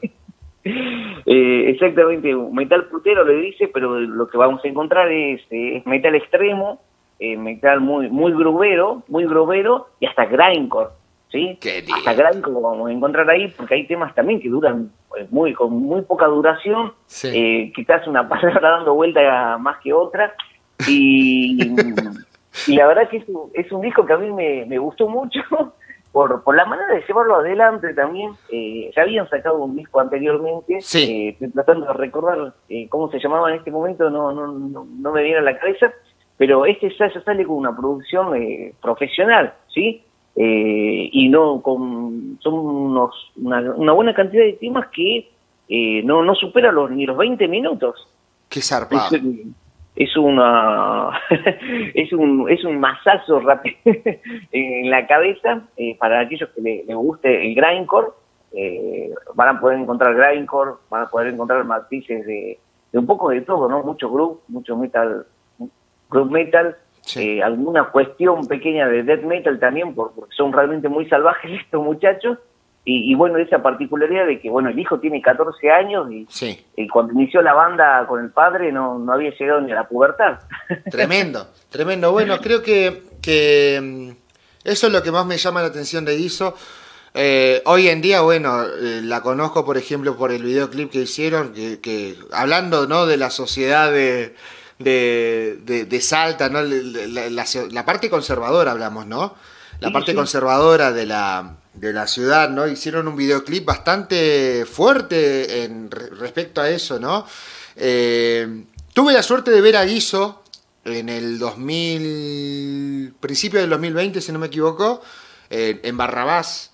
Eh, exactamente, metal putero le dice, pero lo que vamos a encontrar es, eh, es metal extremo, eh, metal muy muy grubero, muy grubero y hasta grindcore, ¿sí? Qué lindo. Hasta grindcore vamos a encontrar ahí porque hay temas también que duran eh, muy con muy poca duración, Sí. eh, quizás una palabra dando vuelta más que otra y, y la verdad que es un, es un disco que a mí me, me gustó mucho. por, por la manera de llevarlo adelante también. Eh, ya habían sacado un disco anteriormente, Sí. eh, estoy tratando de recordar eh, cómo se llamaba en este momento, no, no, no, no me viene a la cabeza, pero este ya, ya sale con una producción eh, profesional, ¿sí? Eh, y no con son unos una, una buena cantidad de temas que eh, no, no supera los, ni los veinte minutos. Qué zarpado. Es, es una es un es un masazo rápido en la cabeza. Eh, para aquellos que les le guste el grindcore, eh, van a poder encontrar grindcore, van a poder encontrar matices de, de un poco de todo, ¿no? Mucho groove, mucho metal, groove metal, Sí. eh, alguna cuestión pequeña de death metal también, por- porque son realmente muy salvajes estos muchachos. Y, y bueno, esa particularidad de que, bueno, el hijo tiene catorce años y, Sí. y cuando inició la banda con el padre no, no había llegado ni a la pubertad. Tremendo, tremendo. Bueno, creo que, que mm, eso es lo que más me llama la atención de Guiso. Eh, hoy en día, bueno, eh, la conozco, por ejemplo, por el videoclip que hicieron, que, que hablando, ¿no?, de la sociedad de, de, de, de Salta, ¿no? La, la- la- la parte conservadora hablamos, ¿no? La Sí, parte sí. conservadora de la, de la ciudad, ¿no? Hicieron un videoclip bastante fuerte en re- respecto a eso, ¿no? Eh, tuve la suerte de ver a Guiso en el dos mil, principio del dos mil veinte, si no me equivoco, eh, en Barrabás.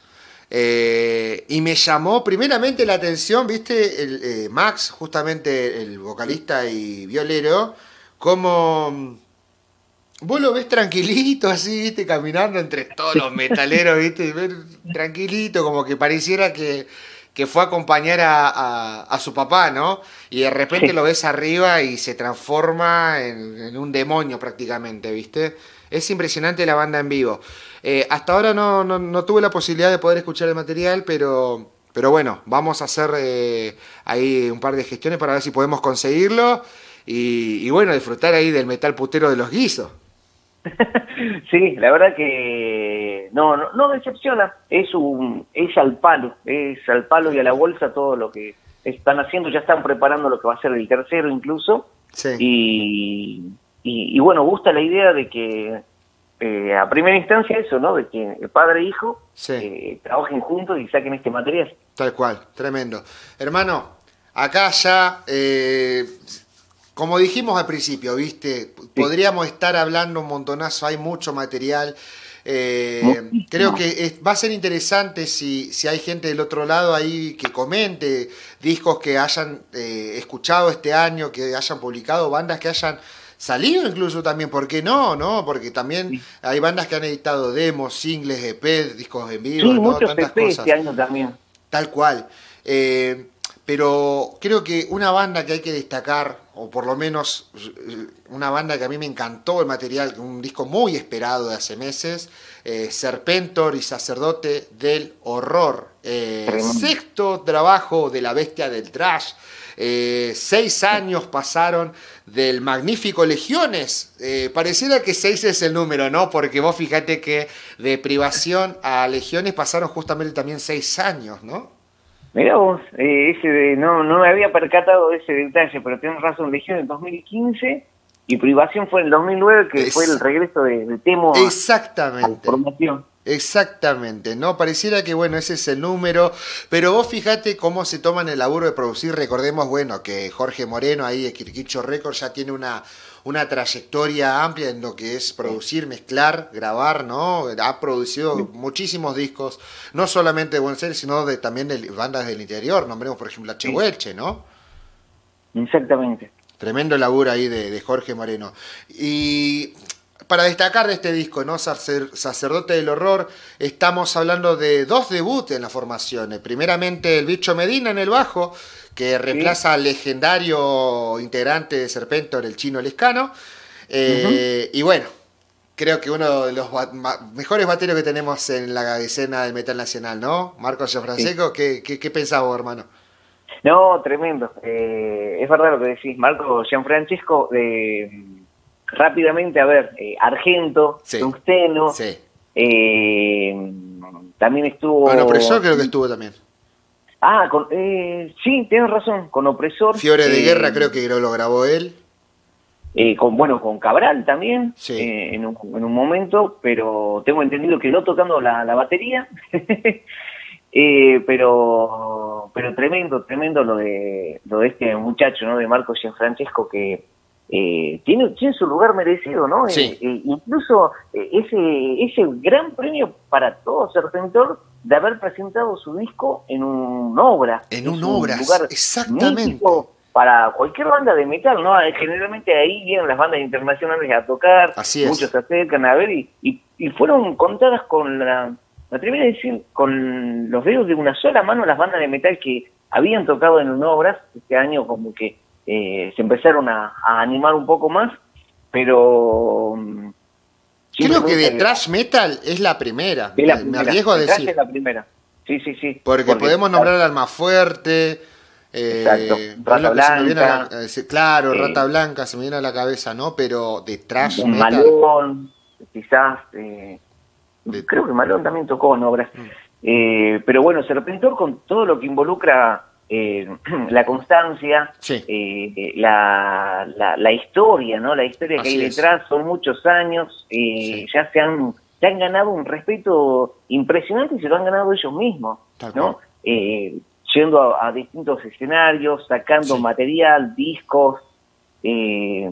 Eh, y me llamó primeramente la atención, viste, el, eh, Max, justamente el vocalista y violero, como vos lo ves tranquilito así, viste, caminando entre todos los metaleros, viste, ver tranquilito, como que pareciera que, que fue a acompañar a, a, a su papá, ¿no? Y de repente lo ves arriba y se transforma en, en un demonio prácticamente, viste. Es impresionante la banda en vivo. Eh, hasta ahora no, no, no tuve la posibilidad de poder escuchar el material, pero, pero bueno, vamos a hacer eh, ahí un par de gestiones para ver si podemos conseguirlo y, y bueno, disfrutar ahí del metal putero de los Guisos. Sí, la verdad que no, no, no decepciona, es un, es al palo, es al palo y a la bolsa todo lo que están haciendo, ya están preparando lo que va a ser el tercero incluso, Sí. y, y, y bueno, gusta la idea de que eh, a primera instancia eso, ¿no? De que el padre e hijo Sí. eh, trabajen juntos y saquen este material. Tal cual, tremendo. Hermano, acá ya, eh, como dijimos al principio, ¿viste? Sí, Podríamos estar hablando un montonazo, hay mucho material. Eh, creo muchísimo. que es- va a ser interesante si, si hay gente del otro lado ahí que comente discos que hayan eh, escuchado este año, que hayan publicado, bandas que hayan salido incluso también, ¿por qué no? ¿No? Porque también Sí, hay bandas que han editado demos, singles, E P, discos en sí, vivo, ¿no? muchos Tantas E P este cosas. año también. Tal cual. Eh, pero creo que una banda que hay que destacar, o por lo menos eh, una banda que a mí me encantó el material, un disco muy esperado de hace meses, eh, Serpentor y Sacerdote del Horror. Eh, Tremendo. sexto trabajo de la bestia del trash. Eh, seis años pasaron del magnífico Legiones. Eh, pareciera que seis es el número, ¿no? Porque vos fíjate que de Privación a Legiones pasaron justamente también seis años, ¿no? Mirá vos, eh, ese de, no, no me había percatado de ese detalle, pero tienes razón, Legión en dos mil quince y Privación fue en el dos mil nueve, que Es, fue el regreso de, de Temo a, a la exactamente. formación. Exactamente, ¿no? Pareciera que, bueno, ese es el número, pero vos fíjate cómo se toman el laburo de producir. Recordemos, bueno, que Jorge Moreno ahí de Quirquicho Records ya tiene una, una trayectoria amplia en lo que es producir, mezclar, grabar, ¿no? Ha producido muchísimos discos, no solamente de Buenos Aires, sino de, también de bandas del interior. Nombremos, por ejemplo, a Sí, Chehuelche, ¿no? exactamente. Tremendo laburo ahí de, de Jorge Moreno. Y para destacar de este disco, ¿no? Sacer, Sacerdote del Horror, estamos hablando de dos debuts en la formación. Primeramente el Bicho Medina en el bajo, que Sí. reemplaza al legendario integrante de Serpentor, el Chino Lescano. Ujú. Eh, y bueno, creo que uno de los ba mejores bateros que tenemos en la escena del metal nacional, ¿no? Marcos Sí. Gianfrancesco, ¿qué, qué, qué pensás vos, hermano? No, tremendo. Eh, es verdad lo que decís, Marco Gianfrancesco, de rápidamente, a ver, eh, Argento, Sí, Tungsteno, sí. eh, también Bueno, Opresor estuvo... creo que estuvo también. Ah, con, eh, sí, tienes razón, con Opresor. Fiebre de eh, Guerra creo que lo, lo grabó él. eh, con bueno con Cabral también, Sí. eh, en, un, en un momento, pero tengo entendido que no tocando la, la batería. eh, pero pero tremendo, tremendo lo de lo de este muchacho, ¿no? De Marco Gianfrancesco, que eh, tiene, tiene su lugar merecido, ¿no? Sí. Eh, eh, incluso eh, ese ese gran premio para todo Serpentor de haber presentado su disco en una obra. En Es un un obras, lugar exactamente. mítico para cualquier banda de metal, ¿no? Generalmente ahí vienen las bandas internacionales a tocar, Así es. muchos se acercan a ver y, y, y fueron contadas con la, me atrevería a decir, con los dedos de una sola mano las bandas de metal que habían tocado en un obras. Este año como que eh, se empezaron a, a animar un poco más, pero... Creo que de thrash metal es la primera, es la me, primera. me arriesgo a De thrash decir. es la primera. Sí, sí, sí. Porque, Porque podemos nombrar al Almafuerte, eh, exacto. es Rata lo que se me viene a Blanca, la, eh, claro, eh, Rata Blanca se me viene a la cabeza, ¿no? Pero de thrash un metal. Malón, quizás, eh, de... creo que Malón también tocó en obras. Mm. Eh, pero bueno, Serpentor con todo lo que involucra eh, la constancia, Sí. eh, la, la, la historia, ¿no? La historia que Así hay es. detrás, son muchos años, eh, Sí. ya se han, se han ganado un respeto impresionante y se lo han ganado ellos mismos, Tal ¿no? cual. Eh, yendo a, a distintos escenarios, sacando Sí. material, discos, eh,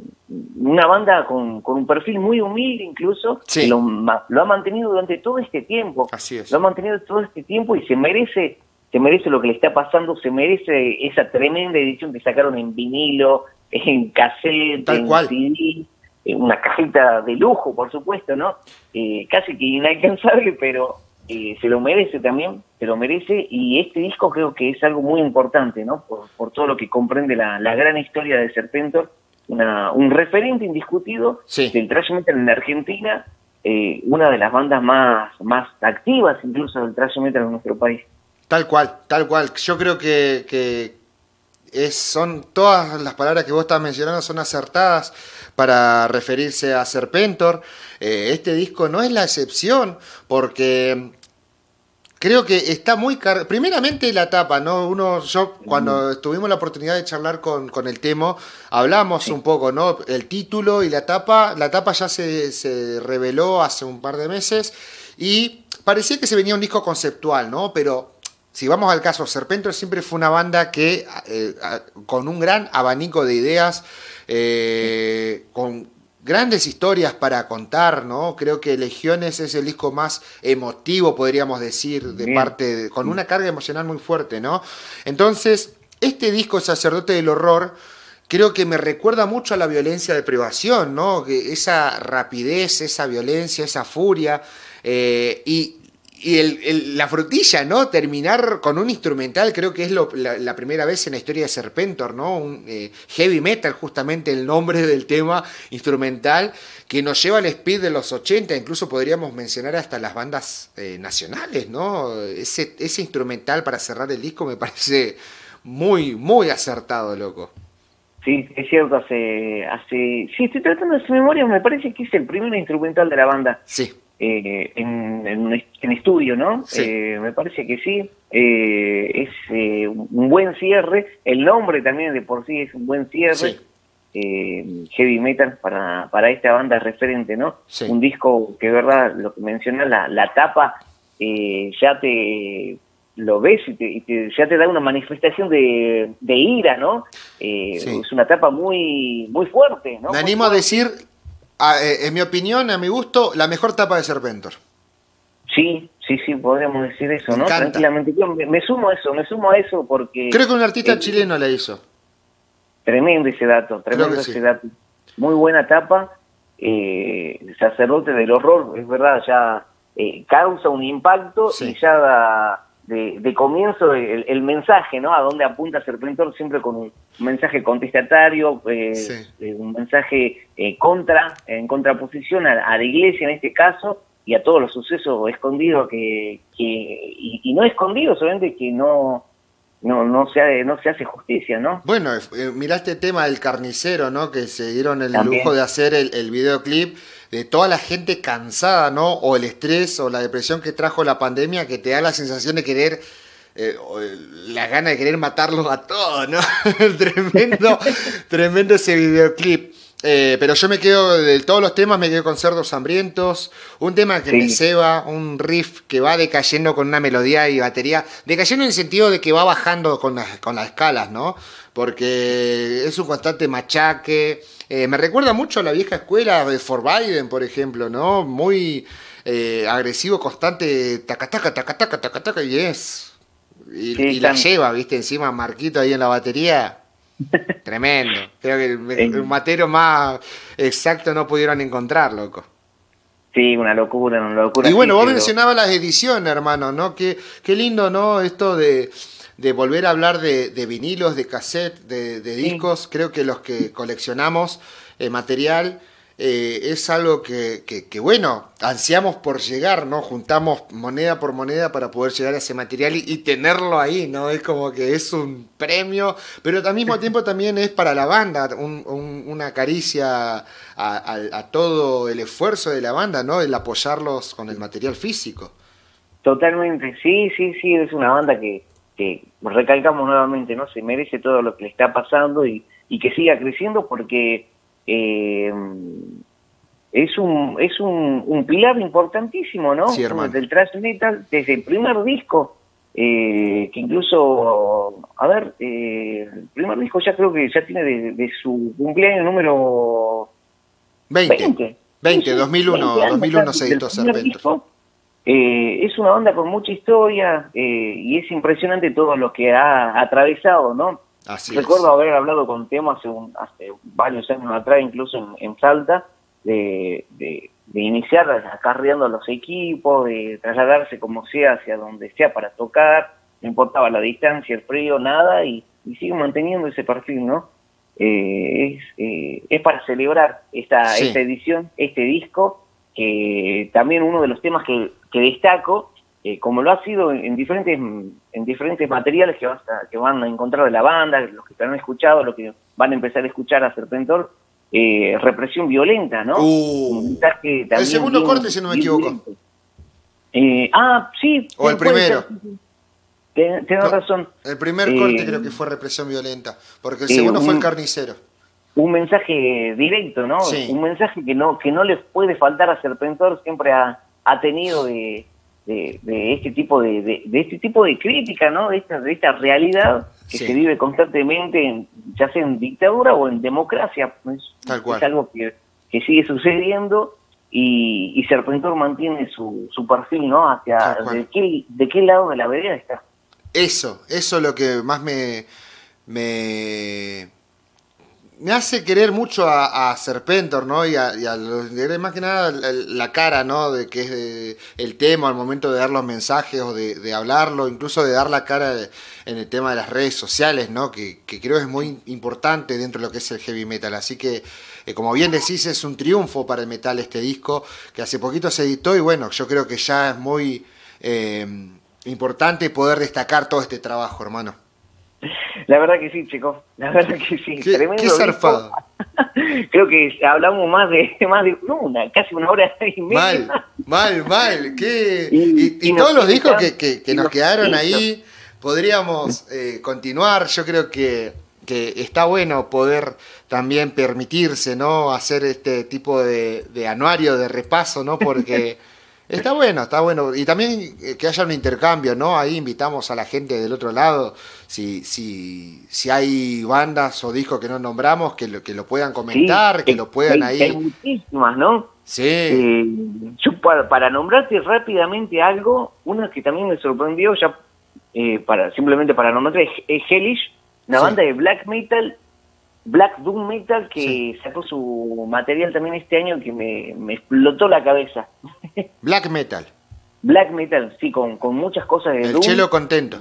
una banda con, con un perfil muy humilde incluso, Sí. que lo, lo ha mantenido durante todo este tiempo, Así es. lo ha mantenido todo este tiempo y se merece, se merece lo que le está pasando, se merece esa tremenda edición que sacaron en vinilo, en cassette, Tal en cual. C D, en una cajita de lujo, por supuesto, ¿no? Eh, casi que inalcanzable, pero eh, se lo merece también, se lo merece, y este disco creo que es algo muy importante, ¿no? Por, por todo lo que comprende la, la gran historia de Serpentor, una, un referente indiscutido Sí. del thrash metal en Argentina, eh, una de las bandas más, más activas incluso del thrash metal en nuestro país. Tal cual, tal cual. Yo creo que, que es, son todas las palabras que vos estás mencionando son acertadas para referirse a Serpentor. Eh, este disco no es la excepción, porque creo que está muy car... Primeramente la tapa, ¿no? Uno, yo cuando tuvimos la oportunidad de charlar con, con el Temo, hablamos Sí. un poco, ¿no? El título y la tapa, la tapa ya se, se reveló hace un par de meses y parecía que se venía un disco conceptual, ¿no? Pero si vamos al caso, Serpentor siempre fue una banda que eh, con un gran abanico de ideas, eh, con grandes historias para contar, ¿no? Creo que Legiones es el disco más emotivo, podríamos decir, de Bien. parte, de, con una carga emocional muy fuerte, ¿no? Entonces, este disco Sacerdote del Horror creo que me recuerda mucho a la violencia de privación, ¿no? Que esa rapidez, esa violencia, esa furia, eh, y Y el, el, la frutilla, ¿no? Terminar con un instrumental, creo que es lo, la, la primera vez en la historia de Serpentor, ¿no? Un eh, heavy metal, justamente el nombre del tema instrumental, que nos lleva al speed de los ochenta, incluso podríamos mencionar hasta las bandas eh, nacionales, ¿no? Ese, ese instrumental para cerrar el disco me parece muy, muy acertado, loco. Sí, es cierto, hace, hace... Sí, estoy tratando de hacer memoria, me parece que es el primer instrumental de la banda. Sí. Eh, en, en, en estudio, ¿no? Sí. Eh, me parece que sí. Eh, es eh, un buen cierre. El nombre también de por sí es un buen cierre. Sí. Eh, heavy metal para, para esta banda referente, ¿no? Sí. Un disco que, verdad, lo que mencionas, la, la tapa, eh, ya te lo ves y, te, y te, ya te da una manifestación de, de ira, ¿no? Eh, Sí. Es una tapa muy, muy fuerte, ¿no? Me Muy animo a fuerte. decir, a, eh, en mi opinión, a mi gusto, la mejor tapa de Serpentor. Sí, sí, sí, podríamos decir eso, Me ¿no? encanta. Tranquilamente. Yo me, me sumo a eso, me sumo a eso porque... Creo que un artista eh, chileno la hizo. Tremendo ese dato, tremendo Creo que ese sí. dato. Muy buena tapa. Eh, Sacerdote del Horror, es verdad, ya eh, causa un impacto Sí. y ya da de, de comienzo el, el mensaje, ¿no? A dónde apunta Serpentor, siempre con un mensaje contestatario, eh, Sí. eh, un mensaje eh, contra, en contraposición a, a la iglesia en este caso, y a todos los sucesos escondidos que, que y, y no escondidos, solamente que no no no se no se hace justicia, ¿no? Bueno, eh, mirá este tema del carnicero, ¿no? Que se dieron el También. lujo de hacer el, el videoclip de toda la gente cansada, ¿no? O el estrés o la depresión que trajo la pandemia, que te da la sensación de querer, eh, o, eh, la gana de querer matarlos a todos, ¿no? tremendo, tremendo ese videoclip. Eh, pero yo me quedo, de todos los temas, me quedo con Cerdos Hambrientos. Un tema que Sí, me ceba, un riff que va decayendo con una melodía y batería. Decayendo en el sentido de que va bajando con las, con las escalas, ¿no? Porque es un constante machaque. Eh, me recuerda mucho a la vieja escuela de Forbidden, por ejemplo, ¿no? Muy eh, agresivo, constante, taca, taca, taca, taca, taca, taca, y es. sí, Y, y la están, lleva, ¿viste? Encima Marquito ahí en la batería. Tremendo. Creo que el, el eh, matero más exacto no pudieron encontrar, loco. sí, una locura, una Y locura, sí, bueno, vos se lo, mencionabas las ediciones, hermano, ¿no? Qué, qué lindo, ¿no? Esto de, de volver a hablar de, de vinilos, de cassette, de, de sí, discos. Creo que los que coleccionamos eh, material eh, es algo que, que, que, bueno, ansiamos por llegar, ¿no? Juntamos moneda por moneda para poder llegar a ese material y, y tenerlo ahí, ¿no? Es como que es un premio, pero al mismo tiempo también es para la banda, un, un, una caricia a, a, a todo el esfuerzo de la banda, ¿no? El apoyarlos con el material físico. totalmente, sí, sí, sí, es una banda que, que recalcamos nuevamente, ¿no? Se merece todo lo que le está pasando y, y que siga creciendo porque eh, es un es un, un pilar importantísimo, Sí, ¿no? hermano. Del thrash metal desde el primer disco, eh, que incluso, a ver, eh, el primer disco ya creo que ya tiene de, de su cumpleaños número veinte. veinte, sí, veinte, sí, veinte dos mil uno, años dos mil uno casi se del editó primer Serpentor. disco. Eh, es una banda con mucha historia eh, y es impresionante todo lo que ha atravesado, ¿no? Así Recuerdo es. haber hablado con Temo hace, un, hace varios años atrás, incluso en, en Salta, de, de, de iniciar acarreando los equipos, de trasladarse como sea hacia donde sea para tocar, no importaba la distancia, el frío, nada, y, y sigue manteniendo ese perfil, ¿no? Eh, es, eh, es para celebrar esta, esta Sí, edición, este disco, que también uno de los temas que, que destaco, eh, como lo ha sido en, en diferentes en diferentes materiales que, vas a, que van a encontrar de la banda, los que han escuchado, los que van a empezar a escuchar a Serpentor, eh, represión violenta, ¿no? Un Uh, mensaje el también segundo bien, corte, si no me bien equivoco. directo. Eh, ah, sí, O el puede primero. ser, ten- tenés No, razón. el primer corte Eh, creo que fue represión violenta. Porque el eh, segundo fue el un, carnicero. un mensaje directo, ¿no? Sí, Un mensaje que no que no les puede faltar a Serpentor, siempre ha, ha tenido de, de, de este tipo de, de, de este tipo de crítica, ¿no? De esta, de esta realidad que se sí, vive constantemente, en, ya sea en dictadura o en democracia. Es, tal es cual. algo que, que sigue sucediendo y, y Serpentor mantiene su, su perfil, ¿no? Hacia Tal cual. de qué, de qué lado de la vereda está. Eso, eso es lo que más me, me, me hace querer mucho a, a Serpentor, ¿no? Y a, y a los integrantes, más que nada la, la cara, ¿no? De que es de- el tema al momento de dar los mensajes o de, de hablarlo, incluso de dar la cara de- en el tema de las redes sociales, ¿no? Que, que creo es muy importante dentro de lo que es el heavy metal. Así que, eh, como bien decís, es un triunfo para el metal este disco, que hace poquito se editó y bueno, yo creo que ya es muy eh, importante poder destacar todo este trabajo, hermano. La verdad que sí, chicos, la verdad que sí, Qué, qué tremendo disco. zarpado. Creo que hablamos más de más de no, una, casi una hora y media. Mal, mal, mal. ¿Qué? Y, Y, y y nos todos los tiene discos tan, que, que- que y nos nos quedaron hizo. ahí, podríamos eh, continuar. Yo creo que, que está bueno poder también permitirse, ¿no? Hacer este tipo de, de anuario, de repaso, ¿no? Porque está bueno, está bueno. Y también eh, que haya un intercambio, ¿no? Ahí invitamos a la gente del otro lado, si, si, si hay bandas o discos que no nombramos, que lo, que lo puedan Sí, comentar, que que, lo que puedan hay, que hay ahí. muchísimas, ¿no? Sí, Eh, yo para, para nombrarte rápidamente algo, una que también me sorprendió, ya eh, para simplemente para nombrarte, es, es Hellish, una sí, banda de black metal, black doom metal sí. que sacó su material también este año que me, me explotó la cabeza. Black metal. Black metal, sí, con, con muchas cosas de El doom. chelo contento.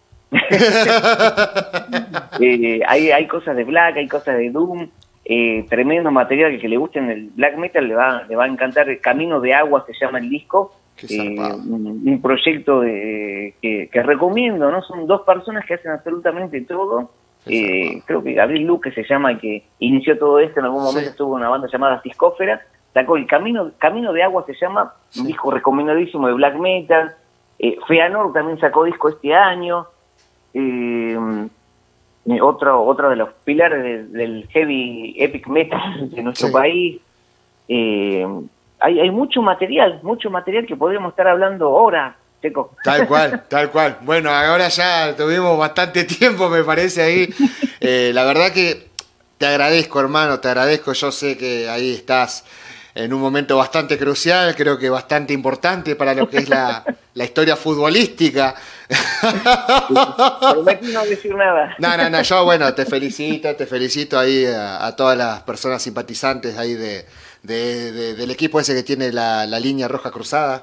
Eh, hay, hay cosas de black, hay cosas de doom, eh, tremendo material. El que le guste en el black metal le va, le va a encantar. El Camino de Agua se llama el disco, Qué eh, zarpado. un, un proyecto de, que, que recomiendo, ¿no? Son dos personas que hacen absolutamente todo. Qué Eh, zarpado. creo que Gabriel Luque se llama, el que inició todo esto. En algún Sí, momento estuvo en una banda llamada Ciscófera, sacó el Camino, Camino de Agua se llama, un sí. disco recomendadísimo de black metal. eh, Feanor también sacó disco este año. eh, eh, otro otro de los pilares de, del heavy epic metal de nuestro sí. país. Eh, hay, hay mucho material, mucho material que podríamos estar hablando horas, Checo. Tal cual, tal cual. Bueno, ahora ya tuvimos bastante tiempo, me parece, ahí. Eh, la verdad que te agradezco, hermano, te agradezco. Yo sé que ahí estás en un momento bastante crucial, creo que bastante importante para lo que es la, la historia futbolística. Prometí no decir nada. No, no, no, yo, bueno, te felicito, te felicito ahí a, a todas las personas simpatizantes ahí de, de, de, del equipo ese que tiene la, la línea roja cruzada.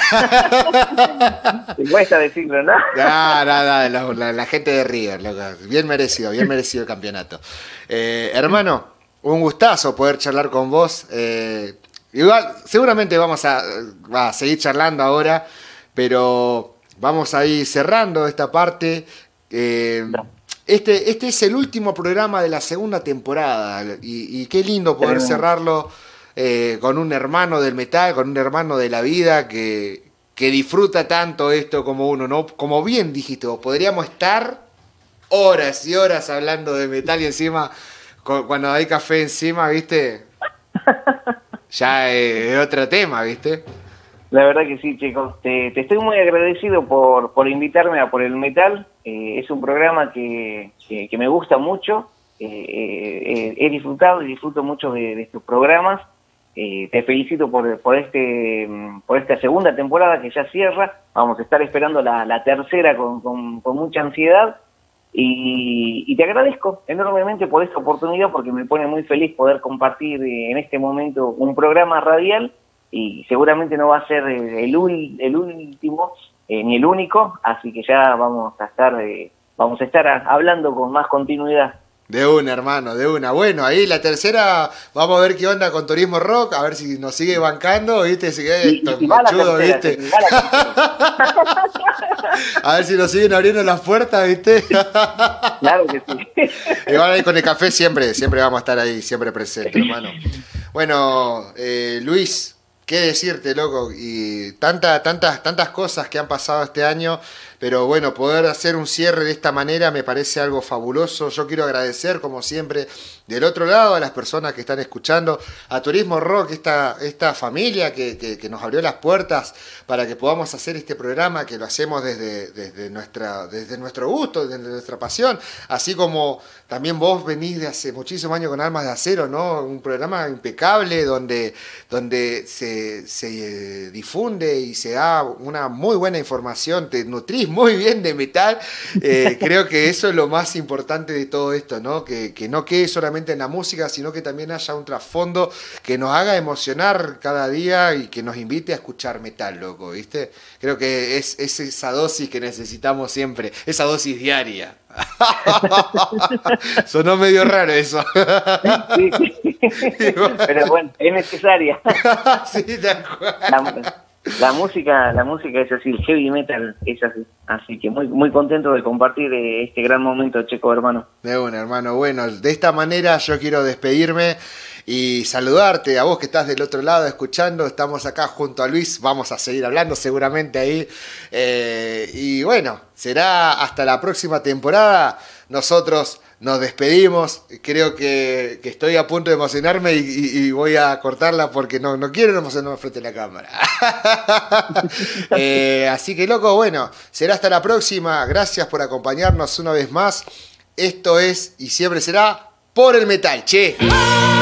Te cuesta decirlo, ¿no? No, no, no, la, la, la gente de River, loco. Bien merecido, bien merecido el campeonato. Eh, hermano, un gustazo poder charlar con vos. Eh, igual, seguramente vamos a, a seguir charlando ahora, pero vamos a ir cerrando esta parte. Eh, no. este, este es el último programa de la segunda temporada y, y qué lindo poder cerrarlo eh, con un hermano del metal, con un hermano de la vida que, que disfruta tanto esto como uno, ¿no? Como bien dijiste vos, podríamos estar horas y horas hablando de metal y encima, cuando hay café encima, ¿viste? Ya es otro tema, ¿viste? La verdad que sí, chicos. Te, te estoy muy agradecido por, por invitarme a Por el Metal. Eh, es un programa que, que, que me gusta mucho. Eh, eh, he disfrutado y disfruto mucho de, de estos programas. Eh, te felicito por, por, este, por esta segunda temporada que ya cierra. Vamos a estar esperando la, la tercera con, con, con mucha ansiedad. Y, y te agradezco enormemente por esta oportunidad porque me pone muy feliz poder compartir en este momento un programa radial y seguramente no va a ser el, el último eh, ni el único, así que ya vamos a estar eh, vamos a estar a, hablando con más continuidad. De una, hermano, de una. Bueno, ahí la tercera, vamos a ver qué onda con Turismo Rock, a ver si nos sigue bancando, ¿viste? Si esto es machudo, ¿viste? A ver si nos siguen abriendo las puertas, ¿viste? Claro que sí. Igual ahí con el café siempre, siempre vamos a estar ahí, siempre presentes, hermano. Bueno, eh, Luis, qué decirte, loco, y tanta, tantas, tantas cosas que han pasado este año, pero bueno, poder hacer un cierre de esta manera me parece algo fabuloso. Yo quiero agradecer, como siempre, del otro lado a las personas que están escuchando, a Turismo Rock, esta, esta familia que, que, que nos abrió las puertas para que podamos hacer este programa, que lo hacemos desde, desde, nuestra, desde nuestro gusto, desde nuestra pasión, así como también vos venís de hace muchísimos años con Almas de Acero, ¿no? Un programa impecable donde, donde se, se difunde y se da una muy buena información, te nutrís muy bien de metal. Eh, creo que eso es lo más importante de todo esto, ¿no? Que, que no quede solamente en la música, sino que también haya un trasfondo que nos haga emocionar cada día y que nos invite a escuchar metal, loco, ¿viste? Creo que es, es esa dosis que necesitamos siempre, esa dosis diaria. Sonó medio raro eso. Sí, sí. Pero bueno, es necesaria. Sí, tal cual. La, la música, la música es así, el heavy metal es así. Así que muy, muy contento de compartir este gran momento, Checo, hermano. De una, hermano. Bueno, de esta manera yo quiero despedirme y saludarte a vos que estás del otro lado escuchando. Estamos acá junto a Luis, vamos a seguir hablando seguramente ahí. Eh, y bueno, será hasta la próxima temporada. Nosotros nos despedimos. Creo que, que estoy a punto de emocionarme y, y, y voy a cortarla porque no, no quiero emocionarme frente a la cámara. eh, así que, loco, bueno, será hasta la próxima. Gracias por acompañarnos una vez más. Esto es y siempre será Por el Metal, che.